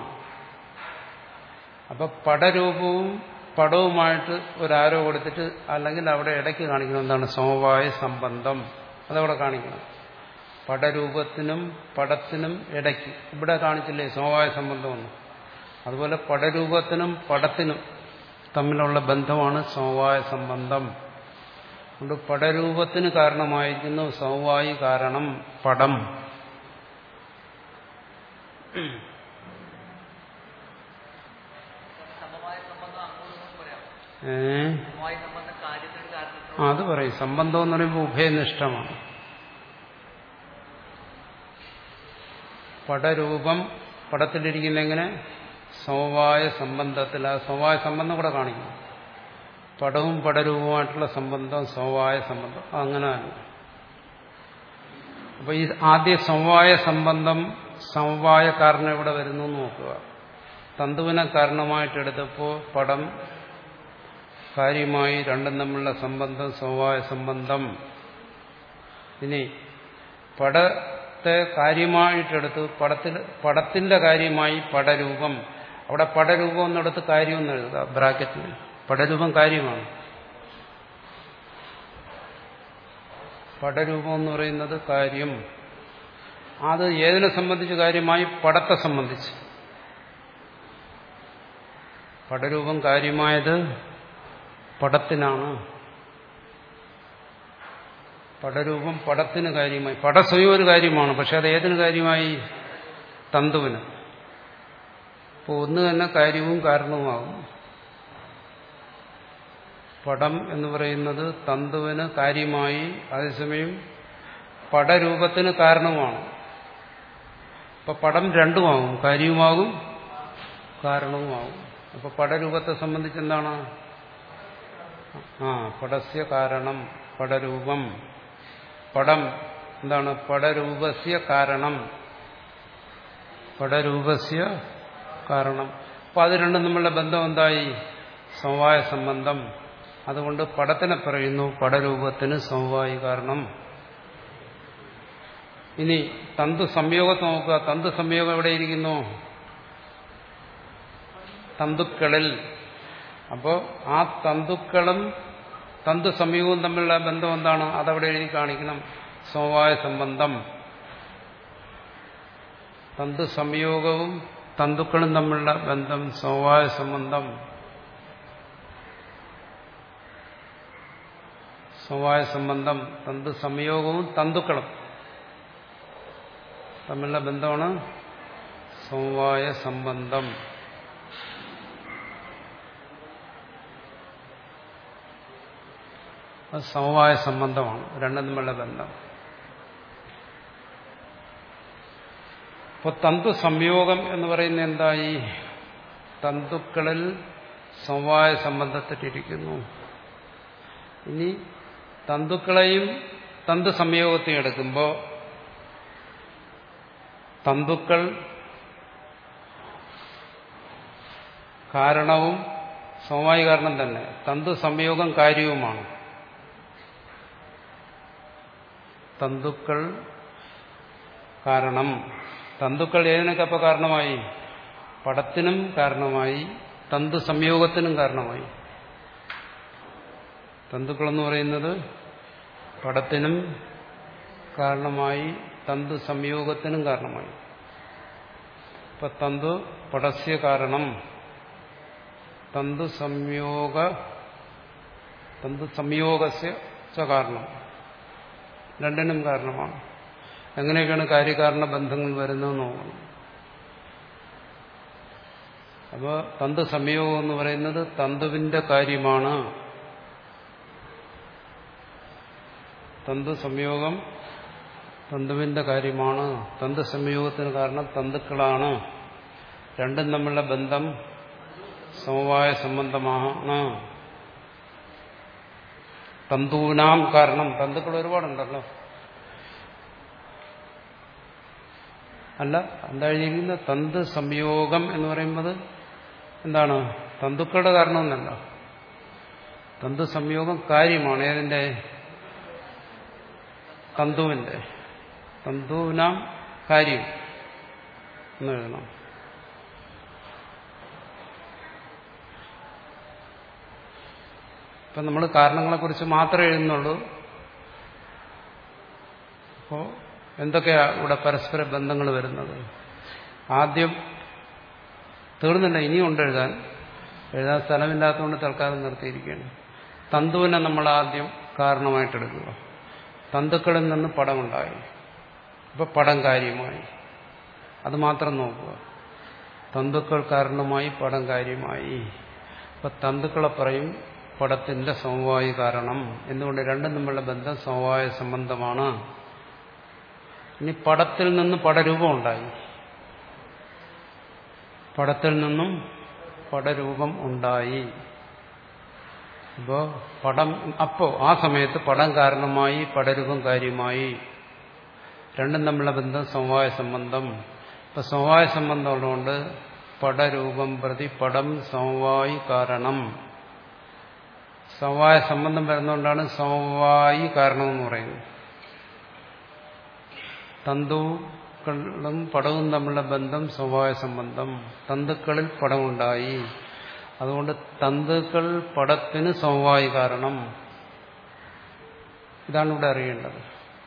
അപ്പൊ പടരൂപവും പടവുമായിട്ട് ഒരാരോ കൊടുത്തിട്ട് അല്ലെങ്കിൽ അവിടെ ഇടയ്ക്ക് കാണിക്കണം എന്താണ് സമവായ സംബന്ധം. അതവിടെ കാണിക്കണം. പടരൂപത്തിനും പടത്തിനും ഇടയ്ക്ക് ഇവിടെ കാണിച്ചില്ലേ സമവായ സംബന്ധമൊന്നും. അതുപോലെ പടരൂപത്തിനും പടത്തിനും തമ്മിലുള്ള ബന്ധമാണ് സമവായ സംബന്ധം. അതുകൊണ്ട് പടരൂപത്തിന് കാരണമായിരിക്കുന്നു സമവായി കാരണം പടം. ഏ അത് പറയും. സംബന്ധം എന്ന് പറയുമ്പോൾ ഉഭയനിഷ്ഠമാണ്. പടരൂപം പടത്തിലിരിക്കുന്ന എങ്ങനെ സമവായ സംബന്ധത്തിൽ. ആ സമവായ സംബന്ധം കൂടെ കാണിക്കണം. പടവും പടരൂപവുമായിട്ടുള്ള സംബന്ധം സമവായ സംബന്ധം അങ്ങനെ. അപ്പൊ ഈ ആദ്യ സമവായ സംബന്ധം സമവായ കാരണം എവിടെ വരുന്നു നോക്കുക. തന്തുവിനെ കാരണമായിട്ടെടുത്തപ്പോൾ പടം കാര്യമായി രണ്ടും തമ്മിലുള്ള സംബന്ധം സമവായ സംബന്ധം. ഇനി പടത്തെ കാര്യമായിട്ടെടുത്ത് പടത്തിൽ പടത്തിന്റെ കാര്യമായി പടരൂപം. അവിടെ പടരൂപം എന്നെടുത്ത് കാര്യം എന്ന് എഴുതുക ബ്രാക്കറ്റിൽ. പടരൂപം കാര്യമാണ്. പടരൂപം എന്ന് പറയുന്നത് കാര്യം. അത് ഏതിനെ സംബന്ധിച്ച് കാര്യമായി? പടത്തെ സംബന്ധിച്ച്. പടരൂപം കാര്യമായത് പടത്തിനാണ്. പടരൂപം പടത്തിന് കാര്യമായി. പട സ്വയം ഒരു കാര്യമാണ്. പക്ഷെ അത് ഏതിന് കാര്യമായി? തന്തുവിന്. അപ്പോൾ ഒന്ന് തന്നെ കാര്യവും കാരണവുമാകും. പടം എന്ന് പറയുന്നത് തന്തുവിന് കാര്യമായി, അതേസമയം പടരൂപത്തിന് കാരണവുമാണ്. അപ്പൊ പടം രണ്ടുമാകും, കാര്യവുമാകും കാരണവുമാകും. അപ്പൊ പടരൂപത്തെ സംബന്ധിച്ച് എന്താണ്? ആ പടസ്യ കാരണം പടരൂപം. പടം എന്താണ്? പടരൂപസ്യ കാരണം. പടരൂപസ്യ കാരണം. അപ്പൊ അത് രണ്ടും തമ്മിലുള്ള ബന്ധം എന്തായി? സമവായ സംബന്ധം. അതുകൊണ്ട് പടത്തിനെ പറയുന്നു പടരൂപത്തിന് സമവായി കാരണം. ഇനി തന്തു സംയോഗത്തെ നോക്കുക. തന്തു സംയോഗം എവിടെയിരിക്കുന്നു? തന്തുക്കളിൽ. അപ്പോൾ ആ തന്തുക്കളും തന്തു സംയോഗവും തമ്മിലുള്ള ബന്ധം എന്താണ്? അതവിടെ എഴുതി കാണിക്കണം. സമവായ സംബന്ധം. തന്തു സംയോഗവും തന്തുക്കളും തമ്മിലുള്ള ബന്ധം സമവായ സംബന്ധം. സമവായ സംബന്ധം തന്തു സംയോഗവും തന്തുക്കളും തമ്മിലുള്ള ബന്ധമാണ് സമവായ സംബന്ധം. അത് സമവായ സംബന്ധമാണ്. രണ്ടും തമ്മിലുള്ള ബന്ധം. അപ്പോൾ തന്തു സംയോഗം എന്ന് പറയുന്നത് എന്തായി? തന്തുക്കളിൽ സമവായ സംബന്ധത്തിലിരിക്കുന്നു. ഇനി തന്തുക്കളെയും തന്തു സംയോഗത്തെയും എടുക്കുമ്പോൾ തന്തുക്കൾ കാരണവും സമവായ കാരണം തന്നെ. തന്തു സംയോഗം കാര്യവുമാണ്. തന്തുക്കൾ കാരണം. തന്തുക്കൾ ഏതിനൊക്കെ അപ്പോൾ കാരണമായി? പടത്തിനും കാരണമായി, തന്തു സംയോഗത്തിനും കാരണമായി. തന്തുക്കളെന്ന് പറയുന്നത് പടത്തിനും കാരണമായി, തന്തു സംയോഗത്തിനും കാരണമായി. ഇപ്പൊ തന്തു പടസ്യ കാരണം, തന്തു സംയോഗ തന്തു സംയോഗസ്യ കാരണം. രണ്ടിനും കാരണമാണ്. എങ്ങനെയൊക്കെയാണ് കാര്യകാരണ ബന്ധങ്ങൾ വരുന്നതെന്ന് നോക്കണം. അപ്പോൾ തന്തു സംയോഗം എന്ന് പറയുന്നത് തന്തുവിന്റെ കാര്യമാണ്. തന്തു സംയോഗം തന്തുവിന്റെ കാര്യമാണ്. തന്തു സംയോഗത്തിന് കാരണം തന്തുക്കളാണ്. രണ്ടും തമ്മിലുള്ള ബന്ധം സമവായ സംബന്ധമാണ്. തന്തൂനാം കാരണം തന്തുക്കൾ ഒരുപാടുണ്ടല്ലോ. അല്ല, എന്താ എഴുതിയിരിക്കുന്ന തന്തു സംയോഗം എന്ന് പറയുന്നത് എന്താണ്? തന്തുക്കളുടെ കാരണമെന്നല്ല. തന്തു സംയോഗം കാര്യമാണ്. ഏതിന്റെ? തന്തുവിന്റെ. തന്തൂനാം കാര്യം എന്ന് എഴുതണം. ഇപ്പം നമ്മൾ കാരണങ്ങളെക്കുറിച്ച് മാത്രമേ എഴുതുന്നുള്ളൂ. അപ്പോൾ എന്തൊക്കെയാ ഇവിടെ പരസ്പര ബന്ധങ്ങൾ വരുന്നത്? ആദ്യം തീർന്നില്ല, ഇനിയുണ്ട് എഴുതാൻ. എഴുതാൻ സ്ഥലമില്ലാത്തതുകൊണ്ട് തൽക്കാലം നിർത്തിയിരിക്കുകയാണ്. തന്തുവിനെ നമ്മൾ ആദ്യം കാരണമായിട്ടെടുക്കുക. തന്തുക്കളിൽ നിന്ന് പടമുണ്ടായി. ഇപ്പൊ പടം കാര്യമായി. അത് മാത്രം നോക്കുക. തന്തുക്കൾ കാരണമായി, പടം കാര്യമായി. ഇപ്പൊ തന്തുക്കളെ പറയും പടത്തിന്റെ സമവായി കാരണം. എന്തുകൊണ്ട്? രണ്ടും തമ്മിലുള്ള ബന്ധം സമവായ സംബന്ധമാണ്. ഇനി പടത്തിൽ നിന്ന് പടരൂപം ഉണ്ടായി. പടത്തിൽ നിന്നും പടരൂപം ഉണ്ടായി. അപ്പോ പടം അപ്പോ ആ സമയത്ത് പടം കാരണമായി, പടരൂപം കാര്യമായി. രണ്ടും തമ്മിലുള്ള ബന്ധം സമവായ സംബന്ധം. ഇപ്പൊ സമവായ സംബന്ധം ഉള്ളതുകൊണ്ട് പടരൂപം പ്രതി പടം സമവായി കാരണം. സമവായ സംബന്ധം വരുന്നതുകൊണ്ടാണ് സമവായി കാരണമെന്ന് പറയുന്നത്. തന്തുക്കളും പടവും തമ്മിലുള്ള ബന്ധം സമവായ സംബന്ധം. തന്തുക്കളിൽ പടമുണ്ടായി. അതുകൊണ്ട് തന്തുക്കൾ പടത്തിന് സമവായി കാരണം. ഇതാണ് ഇവിടെ അറിയേണ്ടത്.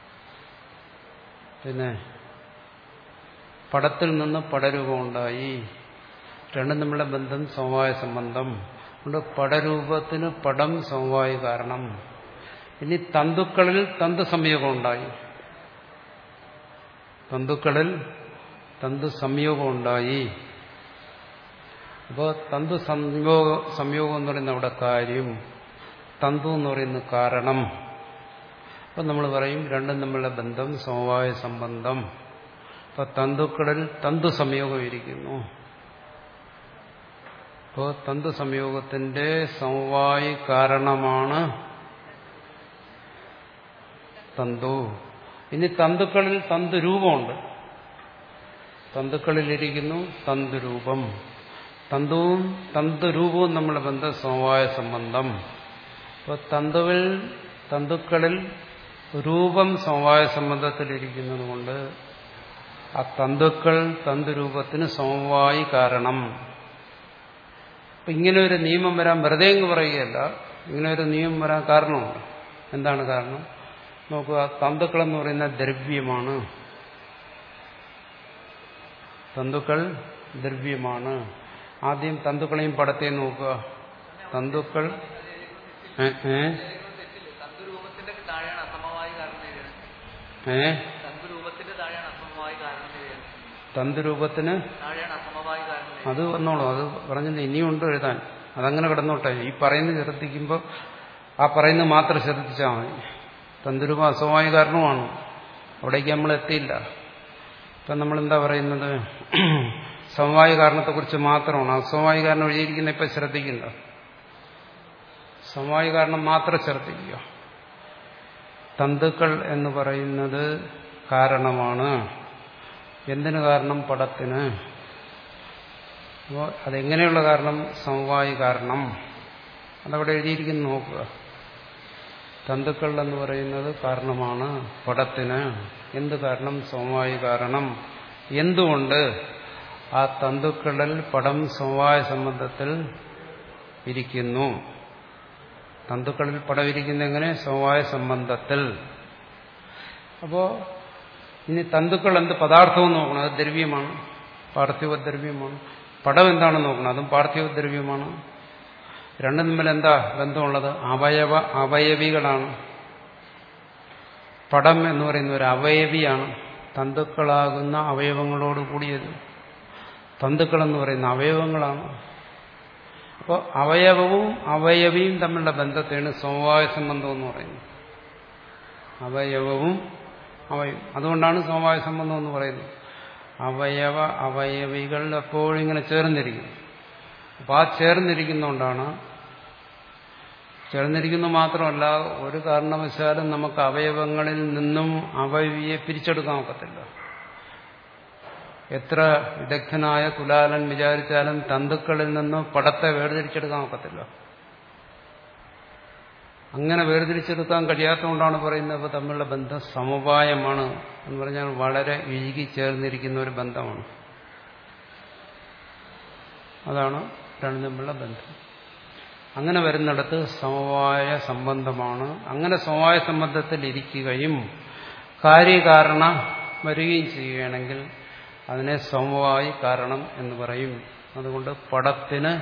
പിന്നെ പടത്തിൽ നിന്ന് പടരൂപം ഉണ്ടായി. രണ്ടും തമ്മിലുള്ള ബന്ധം സമവായ സംബന്ധം. അതുകൊണ്ട് പടരൂപത്തിന് പടം സമവായി കാരണം. ഇനി തന്തുക്കളിൽ തന്തു സംയോഗം ഉണ്ടായി. തന്തുക്കളിൽ തന്തു സംയോഗം ഉണ്ടായി. അപ്പോൾ തന്തു സംയോഗ സംയോഗം എന്ന് പറയുന്ന അവിടെ കാര്യം, തന്തു എന്ന് പറയുന്ന കാരണം. അപ്പം നമ്മൾ പറയും രണ്ടും തമ്മിലുള്ള ബന്ധം സമവായ സംബന്ധം. അപ്പൊ തന്തുക്കളിൽ തന്തു സംയോഗം ഇരിക്കുന്നു. അപ്പോൾ തന്തു സംയോഗത്തിന്റെ സമവായി കാരണമാണ് തന്തു. ഇനി തന്തുക്കളിൽ തന്തുരൂപമുണ്ട്. തന്തുക്കളിലിരിക്കുന്നു തന്തുരൂപം. തന്തുവും തന്തുരൂപവും തമ്മിലുള്ള ബന്ധം സമവായ സംബന്ധം. അപ്പോൾ തന്തുവിൽ തന്തുക്കളിൽ രൂപം സമവായ സംബന്ധത്തിലിരിക്കുന്നത് കൊണ്ട് ആ തന്തുക്കൾ തന്തുരൂപത്തിന് സമവായി കാരണം. അപ്പം ഇങ്ങനെ ഒരു നിയമം വരാൻ വെറുതെ അങ്ങ് പറയുകയല്ല. ഇങ്ങനെ ഒരു നിയമം വരാൻ കാരണമുണ്ട്. എന്താണ് കാരണം? നോക്കുക, തന്തുക്കളെന്ന് പറയുന്ന ദ്രവ്യമാണ്. തന്തുക്കൾ ദ്രവ്യമാണ്. ആദ്യം തന്തുക്കളെയും പടത്തെയും നോക്കുക. തന്തുക്കൾ ഏ തന്തുരൂപത്തിന് അത് വന്നോളൂ. അത് പറഞ്ഞില്ല, ഇനിയുണ്ട് എഴുതാൻ. അതങ്ങനെ കിടന്നോട്ടെ. ഈ പറയുന്നത് ശ്രദ്ധിക്കുമ്പോൾ ആ പറയുന്നത് മാത്രം ശ്രദ്ധിച്ചാൽ മതി. തന്തുരൂപം അസമവായ കാരണമാണ്. അവിടേക്ക് നമ്മൾ എത്തിയില്ല. ഇപ്പം നമ്മളെന്താ പറയുന്നത്? സമവായ കാരണത്തെക്കുറിച്ച് മാത്രമാണ്. അസമവായ കാരണം എഴുതിയിരിക്കുന്ന ഇപ്പം ശ്രദ്ധിക്കണ്ട. സമവായ കാരണം മാത്രം ശ്രദ്ധിക്കുക. തന്തുക്കൾ എന്ന് പറയുന്നത് കാരണമാണ്. എന്തിനു കാരണം? പടത്തിന്. അപ്പോൾ അതെങ്ങനെയുള്ള കാരണം? സമവായി കാരണം. അതവിടെ എഴുതിയിരിക്കുന്നു, നോക്കുക. തന്തുക്കൾ എന്ന് പറയുന്നത് കാരണമാണ് പടത്തിന്. എന്ത് കാരണം? സമവായി കാരണം. എന്തുകൊണ്ട്? ആ തന്തുക്കളിൽ പടം സമവായ സംബന്ധത്തിൽ ഇരിക്കുന്നു. തന്തുക്കളിൽ പടം ഇരിക്കുന്ന എങ്ങനെ? സമവായ സംബന്ധത്തിൽ. അപ്പോ ഇനി തന്തുക്കൾ എന്ത് പദാർത്ഥവും നോക്കണം. അത് ദ്രവ്യമാണ്, പാർത്ഥിവ ദ്രവ്യമാണ്. പടം എന്താണെന്ന് നോക്കണം. അതും പാർത്ഥിവ ദ്രവ്യമാണ്. രണ്ടും തമ്മിൽ എന്താ ബന്ധമുള്ളത്? അവയവ അവയവികളാണ്. പടം എന്ന് പറയുന്ന ഒരു അവയവിയാണ്. തന്തുക്കളാകുന്ന അവയവങ്ങളോട് കൂടിയത്. തന്തുക്കൾ എന്ന് പറയുന്ന അവയവങ്ങളാണ്. അപ്പോൾ അവയവവും അവയവിയും തമ്മിലുള്ള ബന്ധത്തെയാണ് സമവായ സംബന്ധം എന്ന് പറയുന്നത്. അവയവവും അവയും. അതുകൊണ്ടാണ് സമവായ സംബന്ധം എന്ന് പറയുന്നത്. അവയവ അവയവികൾ എപ്പോഴും ഇങ്ങനെ ചേർന്നിരിക്കും. അപ്പോൾ ആ ചേർന്നിരിക്കുന്നതുകൊണ്ടാണ്, ചേർന്നിരിക്കുന്നത് മാത്രമല്ല, ഒരു കാരണവശാലും നമുക്ക് അവയവങ്ങളിൽ നിന്നും അവയവിയെ പിരിച്ചെടുക്കാൻ ഒക്കത്തില്ല. എത്ര വിദഗ്ധനായ കുലാലൻ വിചാരിച്ചാലും തന്തുക്കളിൽ നിന്ന് പടത്തെ വേർതിരിച്ചെടുക്കാൻ ഒക്കത്തില്ല. അങ്ങനെ വേർതിരിച്ചെടുക്കാൻ കഴിയാത്തതുകൊണ്ടാണ് പറയുന്നത് അപ്പോൾ തമ്മിലുള്ള ബന്ധം സമവായമാണ് എന്ന് പറഞ്ഞാൽ വളരെ ഇഴുകി ചേർന്നിരിക്കുന്ന ഒരു ബന്ധമാണ്. അതാണ് രണ്ടും തമ്മിലുള്ള ബന്ധം. അങ്ങനെ വരുന്നിടത്ത് സമവായ സംബന്ധമാണ്. അങ്ങനെ സമവായ സംബന്ധത്തിൽ ഇരിക്കുകയും കാര്യകാരണ വരികയും ചെയ്യുകയാണെങ്കിൽ അതിനെ സമവായി കാരണം എന്ന് പറയും. അതുകൊണ്ട് പടത്തിന്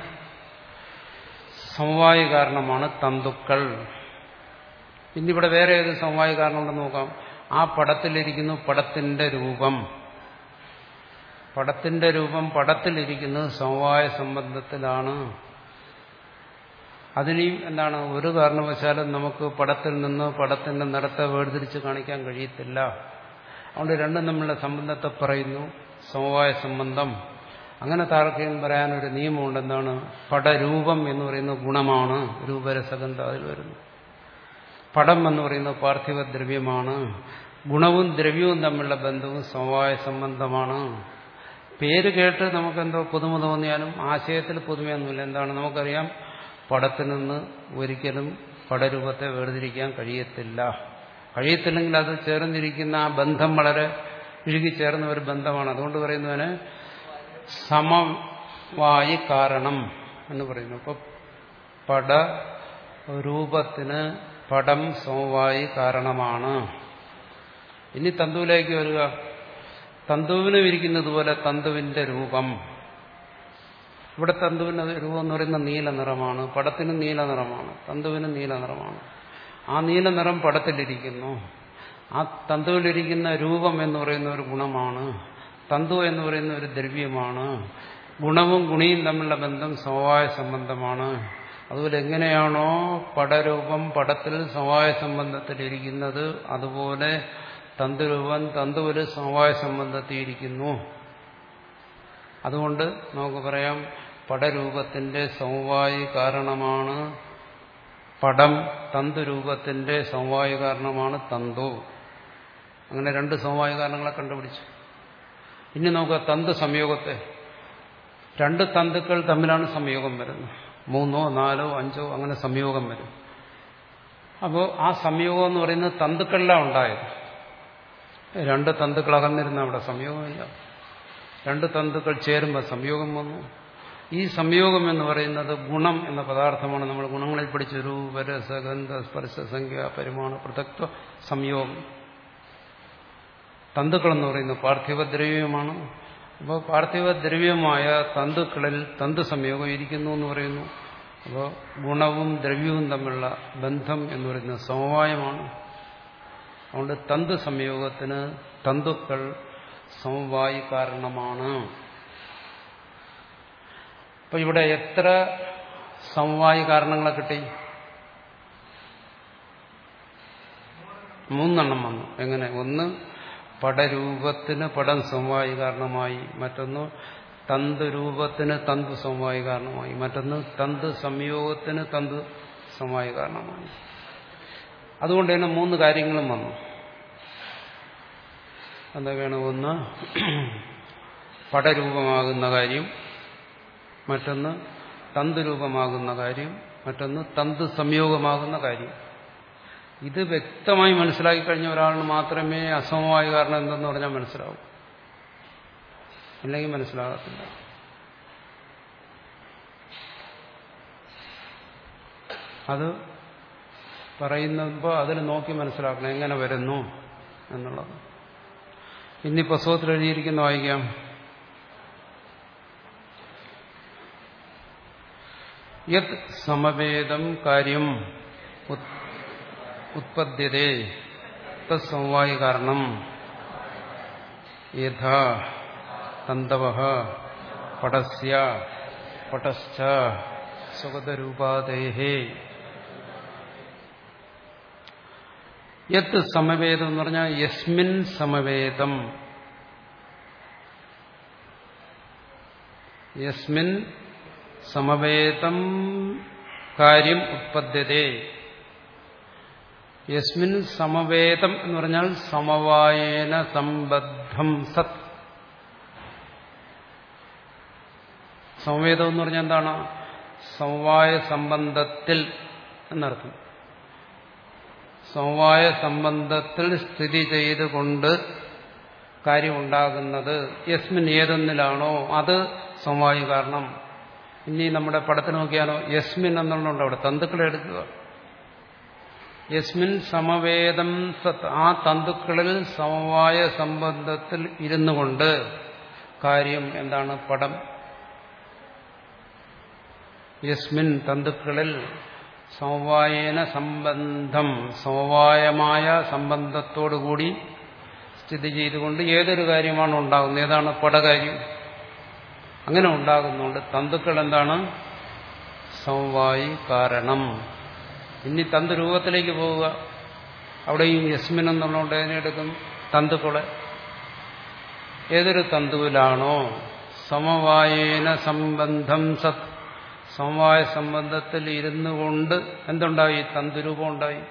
സമവായി കാരണമാണ് തന്തുക്കൾ. ഇന്നിവിടെ വേറെ ഏത് സമവായി കാരണം ഉണ്ടെന്ന് നോക്കാം. ആ പടത്തിലിരിക്കുന്നു പടത്തിന്റെ രൂപം. പടത്തിന്റെ രൂപം പടത്തിലിരിക്കുന്നത് സമവായ സംബന്ധത്തിലാണ്. അതിനെയും എന്താണ്, ഒരു കാരണവശാലും നമുക്ക് പടത്തിൽ നിന്ന് പടത്തിന്റെ നിറത്തെ വേർതിരിച്ച് കാണിക്കാൻ കഴിയത്തില്ല. അതുകൊണ്ട് രണ്ടും തമ്മിലുള്ള സംബന്ധത്തെ പറയുന്നു സമവായ സംബന്ധം. അങ്ങനെ താർക്കികം പറയാനൊരു നിയമമുണ്ട്. എന്താണ്? പടരൂപം എന്ന് പറയുന്നത് ഗുണമാണ്, രൂപരസഗന്ധം അതിൽ വരുന്നു. പടം എന്ന് പറയുന്നത് പാർത്ഥിവ ദ്രവ്യമാണ്. ഗുണവും ദ്രവ്യവും തമ്മിലുള്ള ബന്ധവും സമവായ സംബന്ധമാണ്. പേര് കേട്ട് നമുക്കെന്തോ പുതുമ തോന്നിയാലും ആശയത്തിൽ പുതുമയൊന്നുമില്ല. എന്താണ്? നമുക്കറിയാം പടത്തിൽ നിന്ന് ഒരിക്കലും പടരൂപത്തെ വേർതിരിക്കാൻ കഴിയത്തില്ല. കഴിയത്തില്ലെങ്കിൽ അത് ചേർന്നിരിക്കുന്ന ആ ബന്ധം വളരെ ഇഴുകിച്ചേർന്ന ഒരു ബന്ധമാണ്. അതുകൊണ്ട് പറയുന്നതിന് സമവായി കാരണം എന്ന് പറയുന്നു. അപ്പൊ പട രൂപത്തിന് പടം സമവായി കാരണമാണ്. ഇനി തന്തുവിലേക്ക് വരിക. തന്തുവിനും ഇരിക്കുന്നത് പോലെ തന്തുവിന്റെ രൂപം. ഇവിടെ തന്തുവിന്റെ രൂപം എന്ന് പറയുന്ന നീല നിറമാണ്. പടത്തിനും നീല നിറമാണ്, തന്തുവിനും നീല നിറമാണ്. ആ നീല നിറം പടത്തിലിരിക്കുന്നു. ആ തന്തുവിലിരിക്കുന്ന രൂപം എന്ന് പറയുന്ന ഒരു ഗുണമാണ്. തന്തു എന്ന് പറയുന്ന ഒരു ദ്രവ്യമാണ്. ഗുണവും ഗുണിയും തമ്മിലുള്ള ബന്ധം സമവായ സംബന്ധമാണ്. അതുപോലെ എങ്ങനെയാണോ പടരൂപം പടത്തിൽ സമവായ സംബന്ധത്തിലിരിക്കുന്നത്, അതുപോലെ തന്തുരൂപം തന്തുവിൽ സമവായ സംബന്ധത്തിലിരിക്കുന്നു. അതുകൊണ്ട് നമുക്ക് പറയാം പടരൂപത്തിന്റെ സമവായി കാരണമാണ് പടം, തന്തുരൂപത്തിന്റെ സമവായി കാരണമാണ് തന്തു. അങ്ങനെ രണ്ട് സമവായ കാരണങ്ങളെ കണ്ടുപിടിച്ചു. ഇനി നമുക്ക് തന്തു സംയോഗത്തെ, രണ്ട് തന്തുക്കൾ തമ്മിലാണ് സംയോഗം വരുന്നത്. മൂന്നോ നാലോ അഞ്ചോ അങ്ങനെ സംയോഗം വരും. അപ്പോൾ ആ സംയോഗം എന്ന് പറയുന്നത് തന്തുക്കളിലാണ് ഉണ്ടായത്. രണ്ട് തന്തുക്കൾ അകന്നിരുന്ന അവിടെ സംയോഗമില്ല. രണ്ട് തന്തുക്കൾ ചേരുമ്പോൾ സംയോഗം വന്നു. ഈ സംയോഗം എന്ന് പറയുന്നത് ഗുണം എന്ന പദാർത്ഥമാണ്. നമ്മൾ ഗുണങ്ങളിൽ പഠിച്ച രൂപ രസ ഗന്ധ സ്പർശ സംഖ്യ പരിമാണ പൃഥക്ത്വ സംയോഗം. തന്തുക്കൾ എന്ന് പറയുന്നത് പാർത്ഥിവദ്രവ്യമാണ്. അപ്പോൾ പാർത്ഥിവദ്രവ്യമായ തന്തുക്കളിൽ തന്തു സംയോഗം ഇരിക്കുന്നു എന്ന് പറയുന്നു. അപ്പോൾ ഗുണവും ദ്രവ്യവും തമ്മിലുള്ള ബന്ധം എന്ന് പറയുന്നത് സമവായമാണ്. അതുകൊണ്ട് തന്തു സംയോഗത്തിന് തന്തുക്കൾ സമവായി കാരണമാണ്. അപ്പൊ ഇവിടെ എത്ര സമവായി കാരണങ്ങളെ കിട്ടി? മൂന്നെണ്ണം വന്നു. എങ്ങനെ? ഒന്ന് പടരൂപത്തിന് പടം സമവായി കാരണമായി, മറ്റൊന്ന് തന്തുരൂപത്തിന് തന്തു സമവായി കാരണമായി, മറ്റൊന്ന് തന്തു സംയോഗത്തിന് തന്തു സമവായി കാരണമായി. അതുകൊണ്ട് തന്നെ മൂന്ന് കാര്യങ്ങളും വന്നു. എന്തൊക്കെയാണ്? ഒന്ന് പടരൂപമാകുന്ന കാര്യം, മറ്റൊന്ന് തന്തുരൂപമാകുന്ന കാര്യം, മറ്റൊന്ന് തന്തു സംയോഗമാകുന്ന കാര്യം. ഇത് വ്യക്തമായി മനസ്സിലാക്കി കഴിഞ്ഞ ഒരാളിന് മാത്രമേ അസമവായ കാരണം എന്തെന്ന് പറഞ്ഞാൽ മനസ്സിലാവും. ഇല്ലെങ്കിൽ മനസ്സിലാകത്തില്ല. അത് പറയുമ്പോൾ അതിൽ നോക്കി മനസ്സിലാക്കണം എങ്ങനെ വരുന്നു എന്നുള്ളത്. ഇനി പുസ്തകത്തിൽ എഴുതിയിരിക്കുന്ന വായിക്കാം. യത് സമവേദം കാര്യം ഉത്പദ്യതേ തത്സമവായി കാരണം യഥാ തന്തവഃ പടസ്യ പടശ്ച സ്വഗതരൂപാദേഹേ. യത് സമവേദം എന്ന് പറഞ്ഞാൽ യസ്മിൻ സമവേദം, യസ്മിൻ സമവേദം കാര്യം ഉത്പദ്യതേ. യസ്മിൻ സമവേദം എന്ന് പറഞ്ഞാൽ സമവായേന സംബദ്ധം സത്. സമവേദം എന്ന് പറഞ്ഞാൽ എന്താണ്? സമവായ സംബന്ധത്തിൽ എന്നർത്ഥം. സമവായ സംബന്ധത്തിൽ സ്ഥിതി ചെയ്തുകൊണ്ട് കാര്യമുണ്ടാകുന്നത് യസ്മിൻ ഏതൊന്നിലാണോ അത് സമവായു കാരണം. ഇനി നമ്മുടെ പടത്തിൽ നോക്കിയാലോ യസ്മിൻ എന്നുള്ളതുണ്ട്, അവിടെ തന്തുക്കളെ എടുക്കുക. യസ്മിൻ സമവേദം സത്, ആ തന്തുക്കളിൽ സമവായ സംബന്ധത്തിൽ ഇരുന്നു കൊണ്ട് കാര്യം എന്താണ്? പടം. യസ്മിൻ തന്തുക്കളിൽ സമവായേന സംബന്ധം, സമവായമായ സംബന്ധത്തോടുകൂടി സ്ഥിതി ചെയ്തുകൊണ്ട് ഏതൊരു കാര്യമാണ് ഉണ്ടാകുന്നത്? ഏതാണ്? പടകാര്യം. അങ്ങനെ ഉണ്ടാകുന്നുണ്ട് തന്തുക്കൾ എന്താണ്? സമവായി കാരണം. ഇനി തന്തു രൂപത്തിലേക്ക് പോവുക. അവിടെയും യസ്മിൻ എന്നുള്ളതുകൊണ്ട് അതിനെടുക്കും തന്തുക്കളെ. ഏതൊരു തന്തുവിലാണോ സമവായേന സംബന്ധം സത്, സമവായ സംബന്ധത്തിൽ ഇരുന്നു കൊണ്ട് എന്തുണ്ടായി? തന്തുരൂപം ഉണ്ടായി.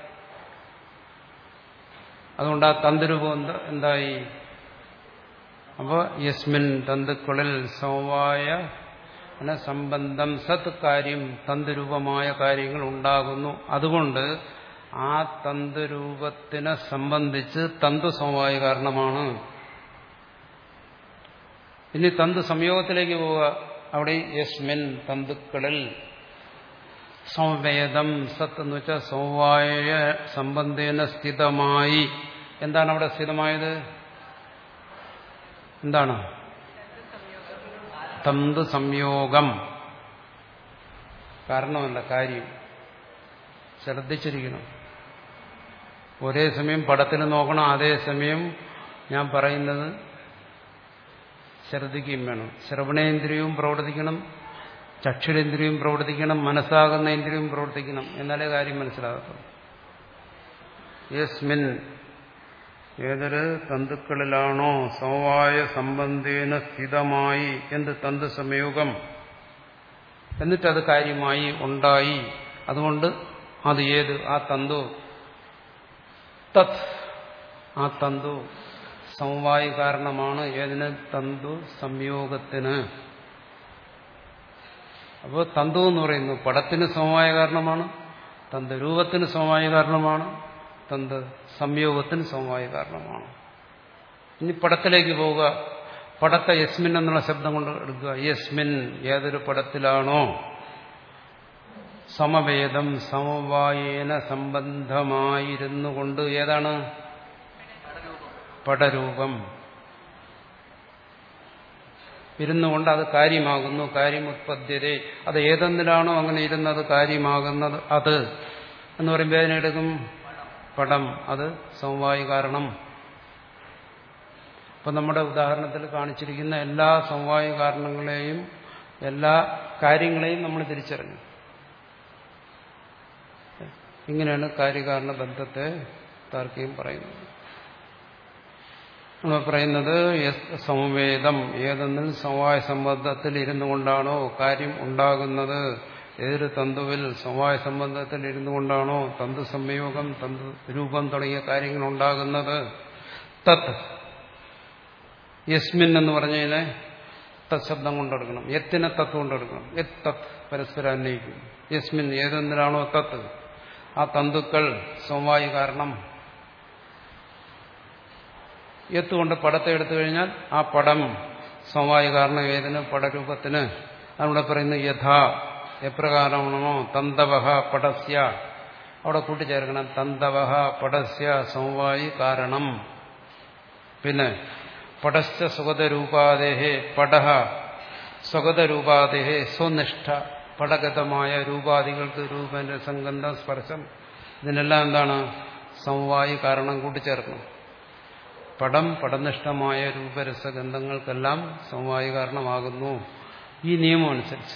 അതുകൊണ്ട് ആ തന്തുരൂപം എന്താ എന്തായി അപ്പോൾ യസ്മിൻ തന്തുക്കളിൽ സമവായ സംബന്ധം സത് കാര്യം, തന്തുരൂപമായ കാര്യങ്ങൾ ഉണ്ടാകുന്നു. അതുകൊണ്ട് ആ തന്തുരൂപത്തിനെ സംബന്ധിച്ച് തന്തു സമവായ കാരണമാണ്. ഇനി തന്തു സംയോഗത്തിലേക്ക് പോവുക. അവിടെ യസ്മിൻ തന്തുക്കളിൽ സമവേദം സത്ത് എന്ന് വെച്ചാൽ സമവായ സംബന്ധേന സ്ഥിതമായി. എന്താണ് അവിടെ സ്ഥിതമായത്? എന്താണ്? തന്തു സംയോഗം. കാരണമല്ല, കാര്യം. ശ്രദ്ധിച്ചിരിക്കണം. ഒരേ സമയം പടത്തിന് നോക്കണം, അതേസമയം ഞാൻ പറയുന്നത് ശ്രദ്ധിക്കുകയും വേണം. ശ്രവണേന്ദ്രിയവും പ്രവർത്തിക്കണം, ചക്ഷുരേന്ദ്രിയവും പ്രവർത്തിക്കണം, മനസ്സാകുന്ന ഇന്ദ്രിയവും പ്രവർത്തിക്കണം. എന്നാലേ കാര്യം മനസ്സിലാകത്തുള്ളൂ. യസ്മിൻ ഏതൊരു തന്തുക്കളിലാണോ സമവായ സംബന്ധേന സ്ഥിതമായി എന്ത് തന്തു സംയോഗം, എന്നിട്ടത് കാര്യമായി ഉണ്ടായി. അതുകൊണ്ട് അത് ഏത്? ആ തന്തു. തത്, ആ തന്തു സമവായ കാരണമാണ്. ഏതിന്? തന്തു സംയോഗത്തിന്. അപ്പോൾ തന്തു എന്ന് പറയുന്നു പടത്തിന് സമവായ കാരണമാണ്, തന്തു രൂപത്തിന് സമവായ കാരണമാണ്, തന്തു സംയോഗത്തിന് സമവായ കാരണമാണ്. ഇനി പടത്തിലേക്ക് പോവുക. പടത്തെ യസ്മിൻ എന്നുള്ള ശബ്ദം കൊണ്ട് എടുക്കുക. യസ്മിൻ ഏതൊരു പടത്തിലാണോ സമവേദം സമവായേന സംബന്ധമായിരുന്നു കൊണ്ട് ഏതാണ്? പടരൂപം ഇരുന്നുകൊണ്ട് അത് കാര്യമാകുന്നു. കാര്യമുത്പദ്യതേ, അത് ഏതെന്നിലാണോ അങ്ങനെ ഇരുന്നത് കാര്യമാകുന്നത് അത് എന്ന് പറയുമ്പോൾ അതിനെടുക്കും പടം. അത് സമവായ കാരണം. അപ്പം നമ്മുടെ ഉദാഹരണത്തിൽ കാണിച്ചിരിക്കുന്ന എല്ലാ സമവായ കാരണങ്ങളെയും എല്ലാ കാര്യങ്ങളെയും നമ്മൾ തിരിച്ചറിഞ്ഞു. ഇങ്ങനെയാണ് കാര്യകാരണ ബന്ധത്തെ താർക്കികം പറയുന്നത്. നമ്മൾ പറയുന്നത് സമവേദം ഏതെന്നിൽ സമവായ സംബന്ധത്തിൽ ഇരുന്നു കൊണ്ടാണോ കാര്യം ഉണ്ടാകുന്നത്, ഏതൊരു തന്തുവിൽ സമവായ സംബന്ധത്തിൽ ഇരുന്നു കൊണ്ടാണോ തന്തു സംയോഗം, തന്തു രൂപം തുടങ്ങിയ കാര്യങ്ങൾ ഉണ്ടാകുന്നത്. തത് യസ്മിൻ എന്ന് പറഞ്ഞതിനെ തത് ശബ്ദം കൊണ്ടെടുക്കണം. യത്തിനെ തത്ത് കൊണ്ടെടുക്കണം. യത് തത് പരസ്പരം അന്വയിക്കും. യസ്മിൻ ഏതെന്നിലാണോ തത്ത്, ആ തന്തുക്കൾ സമവായ കാരണം. എത്തുകൊണ്ട് പടത്തെ എടുത്തു കഴിഞ്ഞാൽ ആ പടം സമവായ കാരണം ഏതിന്? പടരൂപത്തിന്. അവിടെ പറയുന്നത് യഥാ എപ്രകാരമാണോ തന്തവഹ പടസ്യ, അവിടെ കൂട്ടിച്ചേർക്കണം തന്തവഹ പടസ്യ സമവായി കാരണം. പിന്നെ പടശ്ച സ്വഗതരൂപാദേഹേ പടഹ സ്വഗതരൂപാദേഹേ സ്വനിഷ്ഠ, പടഗതമായ രൂപാദികൾക്ക് രൂപന്റെ സംഗന്ധം സ്പർശം ഇതിനെല്ലാം എന്താണ്? സമവായി കാരണം കൂട്ടിച്ചേർക്കണം. പടം പടനിഷ്ഠമായ രൂപരസഗന്ധങ്ങൾക്കെല്ലാം സമവായ കാരണമാകുന്നു. ഈ നിയമം അനുസരിച്ച്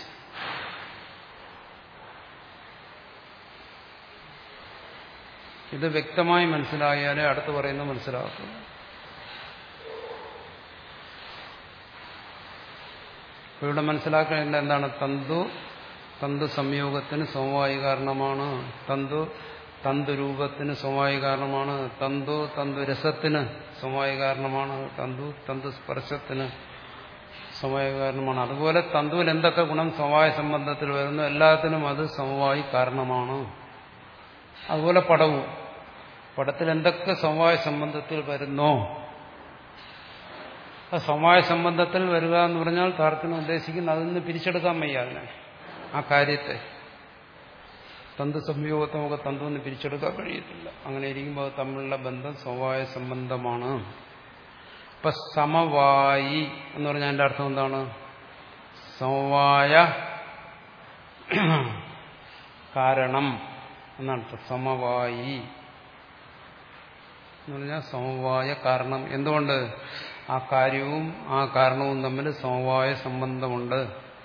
ഇത് വ്യക്തമായി മനസ്സിലായാലേ അടുത്ത് പറയുന്നത് മനസ്സിലാക്കും. ഇവിടെ മനസ്സിലാക്കേണ്ട എന്താണ്? തന്തു തന്തു സംയോഗത്തിന് സമവായി കാരണമാണ്. തന്തു തന്തുരൂപത്തിന് സമവായി കാരണമാണ്. തന്തു തന്തുരസത്തിന് സമവായി കാരണമാണ്. തന്തു തന്തു സ്പർശത്തിന് സമവായ കാരണമാണ്. അതുപോലെ തന്തുവിൽ എന്തൊക്കെ ഗുണം സമവായ സംബന്ധത്തിൽ വരുന്നു എല്ലാത്തിനും അത് സമവായി കാരണമാണ്. അതുപോലെ പടവും, പടത്തിൽ എന്തൊക്കെ സമവായ സംബന്ധത്തിൽ വരുന്നോ ആ സമവായ സംബന്ധത്തിൽ വരിക എന്ന് പറഞ്ഞാൽ താർക്കികം ഉദ്ദേശിക്കുന്ന അതിൽ നിന്ന് പിരിച്ചെടുക്കാൻ വയ്യ അതിനെ, ആ കാര്യത്തെ. തന്തു സംയോഗത്തെ നമുക്ക് തന്തുവിന് പിരിച്ചെടുക്കാൻ കഴിയത്തില്ല. അങ്ങനെ ഇരിക്കുമ്പോൾ തമ്മിലുള്ള ബന്ധം സമവായ സംബന്ധമാണ്. ഇപ്പൊ സമവായി എന്ന് പറഞ്ഞാൽ അതിന്റെ അർത്ഥം എന്താണ്? സമവായ കാരണം എന്നാണ്. സമവായി എന്ന് പറഞ്ഞാൽ സമവായ കാരണം. എന്തുകൊണ്ട്? ആ കാര്യവും ആ കാരണവും തമ്മിൽ സമവായ സംബന്ധമുണ്ട്.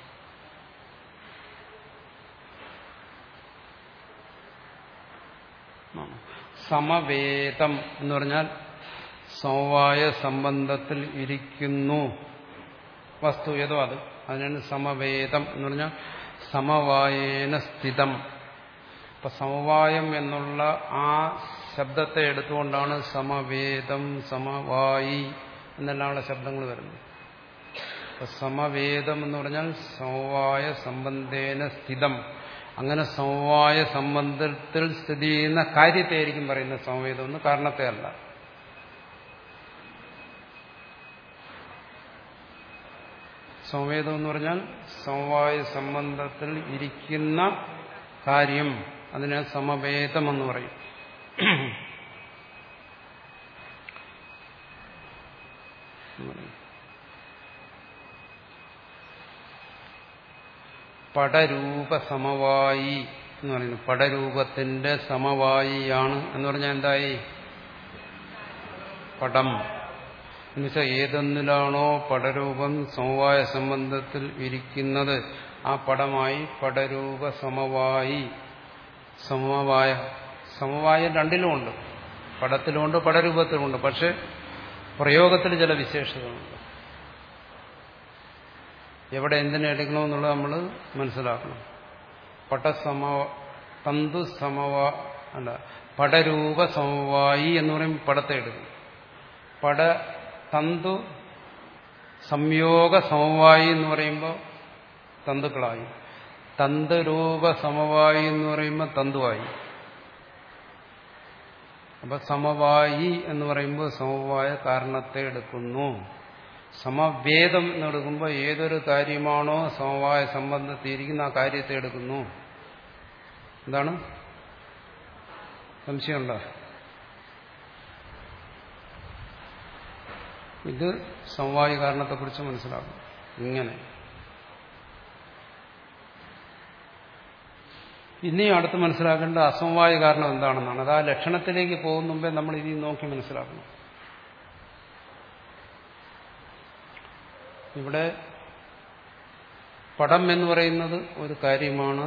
സമവേദം എന്ന് പറഞ്ഞാൽ സമവായ സംബന്ധത്തിൽ ഇരിക്കുന്നു വസ്തു ഏതോ അത്, അതിനാണ് സമവേദം എന്ന് പറഞ്ഞാൽ സമവായേന സ്ഥിതം. അപ്പൊ സമവായം എന്നുള്ള ആ ശബ്ദത്തെ എടുത്തുകൊണ്ടാണ് സമവേദം സമവായി എന്നെല്ലാമുള്ള ശബ്ദങ്ങൾ വരുന്നത്. അപ്പൊ സമവേദം എന്ന് പറഞ്ഞാൽ സമവായ സംബന്ധേന സ്ഥിതം. അങ്ങനെ സമവായ സംബന്ധത്തിൽ സ്ഥിതി ചെയ്യുന്ന കാര്യത്തെ ആയിരിക്കും പറയുന്നത് സമവേദം എന്ന്, കാരണത്തെ അല്ല. സമവേദം എന്ന് പറഞ്ഞാൽ സമവായ സംബന്ധത്തിൽ ഇരിക്കുന്ന കാര്യം, അതിനെ സമവേദം എന്ന് പറയും. പടരൂപ സമവായി എന്ന് പറയുന്നു. പടരൂപത്തിന്റെ സമവായിയാണ് എന്ന് പറഞ്ഞാൽ എന്തായി? പടം എന്നുവെച്ചാൽ ഏതൊന്നിലാണോ പടരൂപം സമവായ സംബന്ധത്തിൽ ഇരിക്കുന്നത് ആ പടമായി പടരൂപ സമവായി. സമവായ സമവായം രണ്ടിലുമുണ്ട്, പടത്തിലുമുണ്ട് പടരൂപത്തിലുമുണ്ട്. പക്ഷെ പ്രയോഗത്തിൽ ചില വിശേഷതകളുണ്ട്. എവിടെ എന്തിനെ എടുക്കണമെന്നുള്ളത് നമ്മൾ മനസ്സിലാക്കണം. പടസമ തന്തു സമവാ അല്ല പടരൂപ സമവായി എന്ന് പറയുമ്പോൾ പടത്തെ എടുക്കും. പട തന്തു സംയോഗ സമവായി എന്ന് പറയുമ്പോൾ തന്തുക്കളായി. തന്തുരൂപ സമവായി എന്ന് പറയുമ്പോൾ തന്തുവായി. അപ്പൊ സമവായി എന്ന് പറയുമ്പോൾ സമവായ കാരണത്തെ എടുക്കുന്നു. സമവേദം എന്നെടുക്കുമ്പോൾ ഏതൊരു കാര്യമാണോ സമവായ സംബന്ധത്തിയിരിക്കുന്ന ആ കാര്യത്തെ എടുക്കുന്നു. എന്താണ് സംശയമുണ്ടോ? ഇത് സമവായ കാരണത്തെക്കുറിച്ച് മനസ്സിലാക്കും. ഇങ്ങനെ ഇനിയും അടുത്ത് മനസ്സിലാക്കേണ്ട അസമവായ കാരണം എന്താണെന്നാണ്. അത് ആ ലക്ഷണത്തിലേക്ക് പോകുന്ന മുമ്പേ നമ്മൾ ഇനി നോക്കി മനസ്സിലാക്കണം. ഇവിടെ പടം എന്ന് പറയുന്നത് ഒരു കാര്യമാണ്,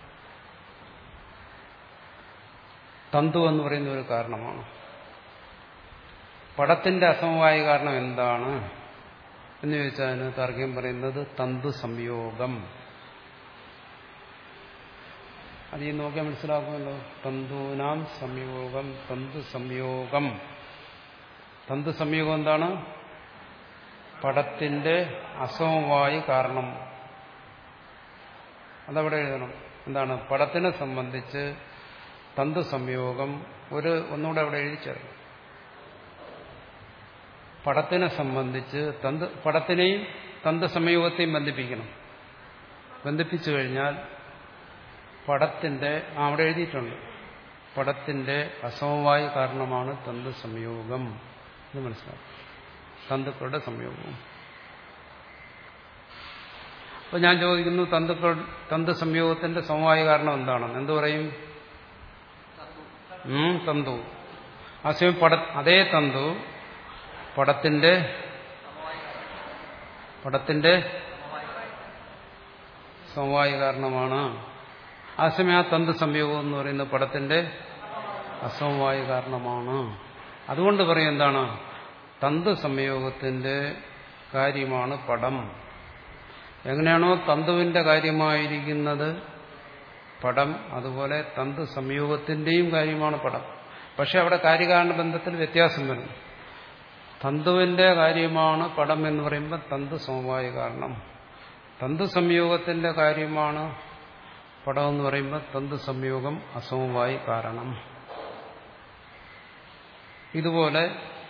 തന്തു എന്ന് പറയുന്ന ഒരു കാരണമാണ്. പടത്തിന്റെ അസമവായ കാരണം എന്താണ് എന്ന് ചോദിച്ചാൽ അതിന് താർക്കികം പറയുന്നത് തന്തു സംയോഗം. അത് ഈ നോക്കിയാൽ മനസ്സിലാക്കുമല്ലോ. തന്തൂനാം സംയോഗം, തന്തു സംയോഗം. തന്തു സംയോഗം എന്താണ്? പടത്തിന്റെ അസമവായ കാരണം. അതവിടെ എഴുതണം. എന്താണ്? പടത്തിനെ സംബന്ധിച്ച് തന്തു സംയോഗം. ഒരു ഒന്നുകൂടെ അവിടെ എഴുതിച്ചേർക്കും. പടത്തിനെ സംബന്ധിച്ച് തന്ത് പടത്തിനെയും തന്തു സംയോഗത്തെയും ബന്ധിപ്പിക്കണം. ബന്ധിപ്പിച്ചു കഴിഞ്ഞാൽ പടത്തിന്റെ അവിടെ എഴുതിയിട്ടുണ്ട്, പടത്തിന്റെ അസമവായ കാരണമാണ് തന്തു സംയോഗം എന്ന് മനസ്സിലാക്കും. തന്തുക്കളുടെ സംയോഗവും. അപ്പൊ ഞാൻ ചോദിക്കുന്നു, തന്തുക്കൾ തന്തു സംയോഗത്തിന്റെ സമവായ കാരണം എന്താണെന്ന് എന്തു പറയും? ഉം തന്തു. ആ സമയം പട അതേ തന്തു പടത്തിന്റെ പടത്തിന്റെ സമവായ കാരണമാണ്. ആ സമയം ആ തന്തു സംയോഗം എന്ന് പറയുന്നത് പടത്തിന്റെ അസമവായ കാരണമാണ്. അതുകൊണ്ട് പറയും എന്താണ്, തന്തു സംയോഗത്തിന്റെ കാര്യമാണ് പടം. എങ്ങനെയാണോ തന്തുവിന്റെ കാര്യമായിരിക്കുന്നത് പടം, അതുപോലെ തന്തു സംയോഗത്തിന്റെയും കാര്യമാണ് പടം. പക്ഷെ അവിടെ കാര്യകാരണ ബന്ധത്തിൽ വ്യത്യാസം വരുന്നു. തന്തുവിന്റെ കാര്യമാണ് പടം എന്ന് പറയുമ്പോൾ തന്തു സമവായ കാരണം, തന്തു സംയോഗത്തിന്റെ കാര്യമാണ് പടം എന്ന് പറയുമ്പോൾ തന്തു സംയോഗം അസമവായ കാരണം. ഇതുപോലെ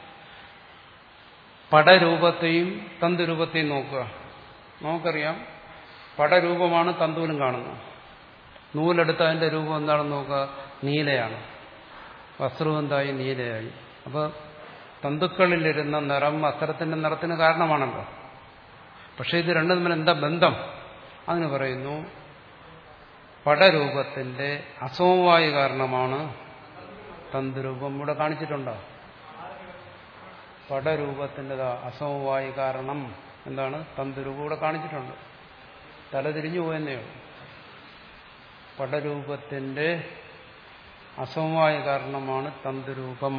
പടരൂപത്തെയും തന്തുരൂപത്തെയും നോക്കുക. നമുക്കറിയാം പടരൂപമാണ് തന്തുവിലും കാണുന്നത്. നൂലെടുത്ത അതിന്റെ രൂപം എന്താണെന്ന് നോക്കുക, നീലയാണ്. വസ്ത്രം എന്തായി, നീലയായി. അപ്പോൾ തന്തുക്കളിലിരുന്ന നിറം വസ്ത്രത്തിന്റെ നിറത്തിന് കാരണമാണല്ലോ. പക്ഷെ ഇത് രണ്ടും തമ്മിൽ എന്താ ബന്ധം? അതിന് പറയുന്നു പടരൂപത്തിന്റെ അസമവായ കാരണമാണ് തന്തുരൂപം. ഇവിടെ കാണിച്ചിട്ടുണ്ടോ? പടരൂപത്തിന്റെ അസമവായ കാരണം എന്താണ്? തന്തുരൂപം ഇവിടെ കാണിച്ചിട്ടുണ്ട്. തലതിരിഞ്ഞു പോയെന്നേയുള്ളൂ. പടരൂപത്തിന്റെ അസമവായ കാരണമാണ് തന്തുരൂപം.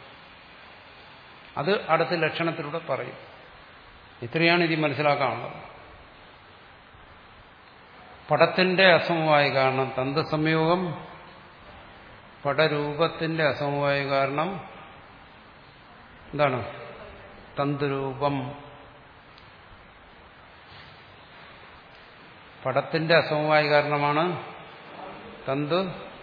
അത് അടുത്ത ലക്ഷണത്തിലൂടെ പറയും. ഇത്രയാണ് ഇത് മനസ്സിലാക്കാനുള്ളത്. പടത്തിന്റെ അസമവായ കാരണം തന്തു സംയോഗം, പടരൂപത്തിന്റെ അസമവായ കാരണം എന്താണ്? തന്തുരൂപം. പടത്തിന്റെ അസമവായ കാരണമാണ് തന്തു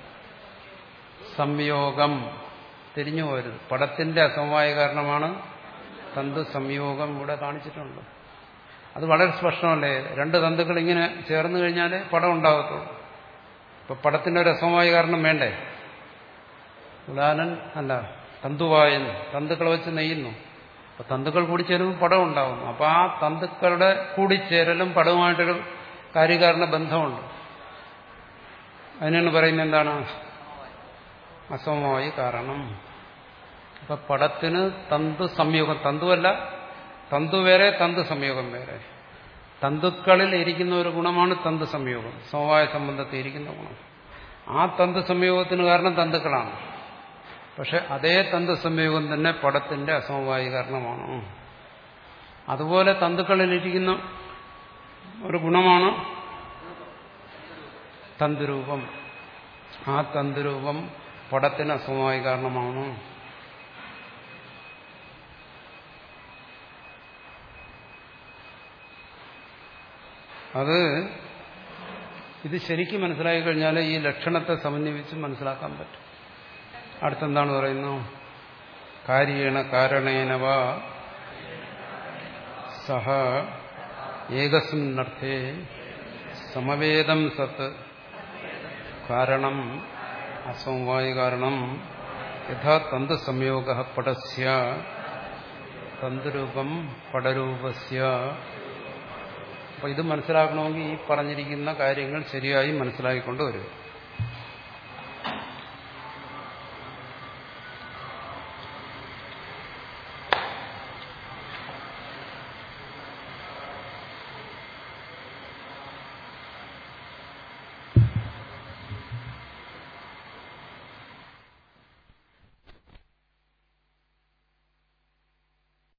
സംയോഗം. തിരിഞ്ഞു പോരുത്. പടത്തിന്റെ അസമവായ കാരണമാണ് തന്തു സംയോഗം. ഇവിടെ കാണിച്ചിട്ടുണ്ട്. അത് വളരെ സ്പഷ്ടമല്ലേ? രണ്ട് തന്തുക്കൾ ഇങ്ങനെ ചേർന്ന് കഴിഞ്ഞാലേ പടം ഉണ്ടാകത്തുള്ളൂ. ഇപ്പൊ പടത്തിന്റെ ഒരു അസമവായ കാരണം വേണ്ടേ? ഉദാഹരണം അല്ല, തന്തുവായൻ തന്തുക്കളെ വെച്ച് നെയ്യുന്നു. അപ്പൊ തന്തുക്കൾ കൂടി ചേരുമ്പോൾ പടം ഉണ്ടാകുന്നു. അപ്പൊ ആ തന്തുക്കളുടെ കൂടിച്ചേരലും പടവുമായിട്ടൊരു കാര്യകാരണ ബന്ധമുണ്ട്. അതിനാണ് പറയുന്നത് എന്താണ്? അസമവായ കാരണം. അപ്പൊ പടത്തിന് തന്തു സംയോഗം, തന്തുവല്ല, തന്തു വേറെ തന്തു സംയോഗം വേറെ. തന്തുക്കളിൽ ഇരിക്കുന്ന ഒരു ഗുണമാണ് തന്തു സംയോഗം, സമവായ സംബന്ധത്തിൽ ഇരിക്കുന്ന ഗുണം. ആ തന്തു സംയോഗത്തിന് കാരണം തന്തുക്കളാണ്. പക്ഷെ അതേ തന്തു സംയോഗം തന്നെ പടത്തിന്റെ അസമവായ കാരണമാണ്. അതുപോലെ തന്തുക്കളിലിരിക്കുന്ന ഒരു ഗുണമാണ് തന്തുരൂപം. ആ തന്തുരൂപം പടത്തിന് അസമവായ കാരണമാണ്. അത് ഇത് ശരിക്കും മനസ്സിലാക്കി കഴിഞ്ഞാൽ ഈ ലക്ഷണത്തെ സമന്വയിച്ച് മനസ്സിലാക്കാൻ പറ്റും. അടുത്തെന്താണ് പറയുന്നു? കാര്യേണ കാരണേനവ സഹ ഏകസ്മിന്നർത്ഥേ സമവേദം സത് കാരണം അസമവായ കാരണം യഥാ തന്തു സംയോഗ പടസ്യ തന്തുരൂപം പടരൂപസ്യ. അപ്പൊ ഇത് മനസ്സിലാക്കണമെങ്കിൽ ഈ പറഞ്ഞിരിക്കുന്ന കാര്യങ്ങൾ ശരിയായി മനസ്സിലാക്കിക്കൊണ്ട് വരും.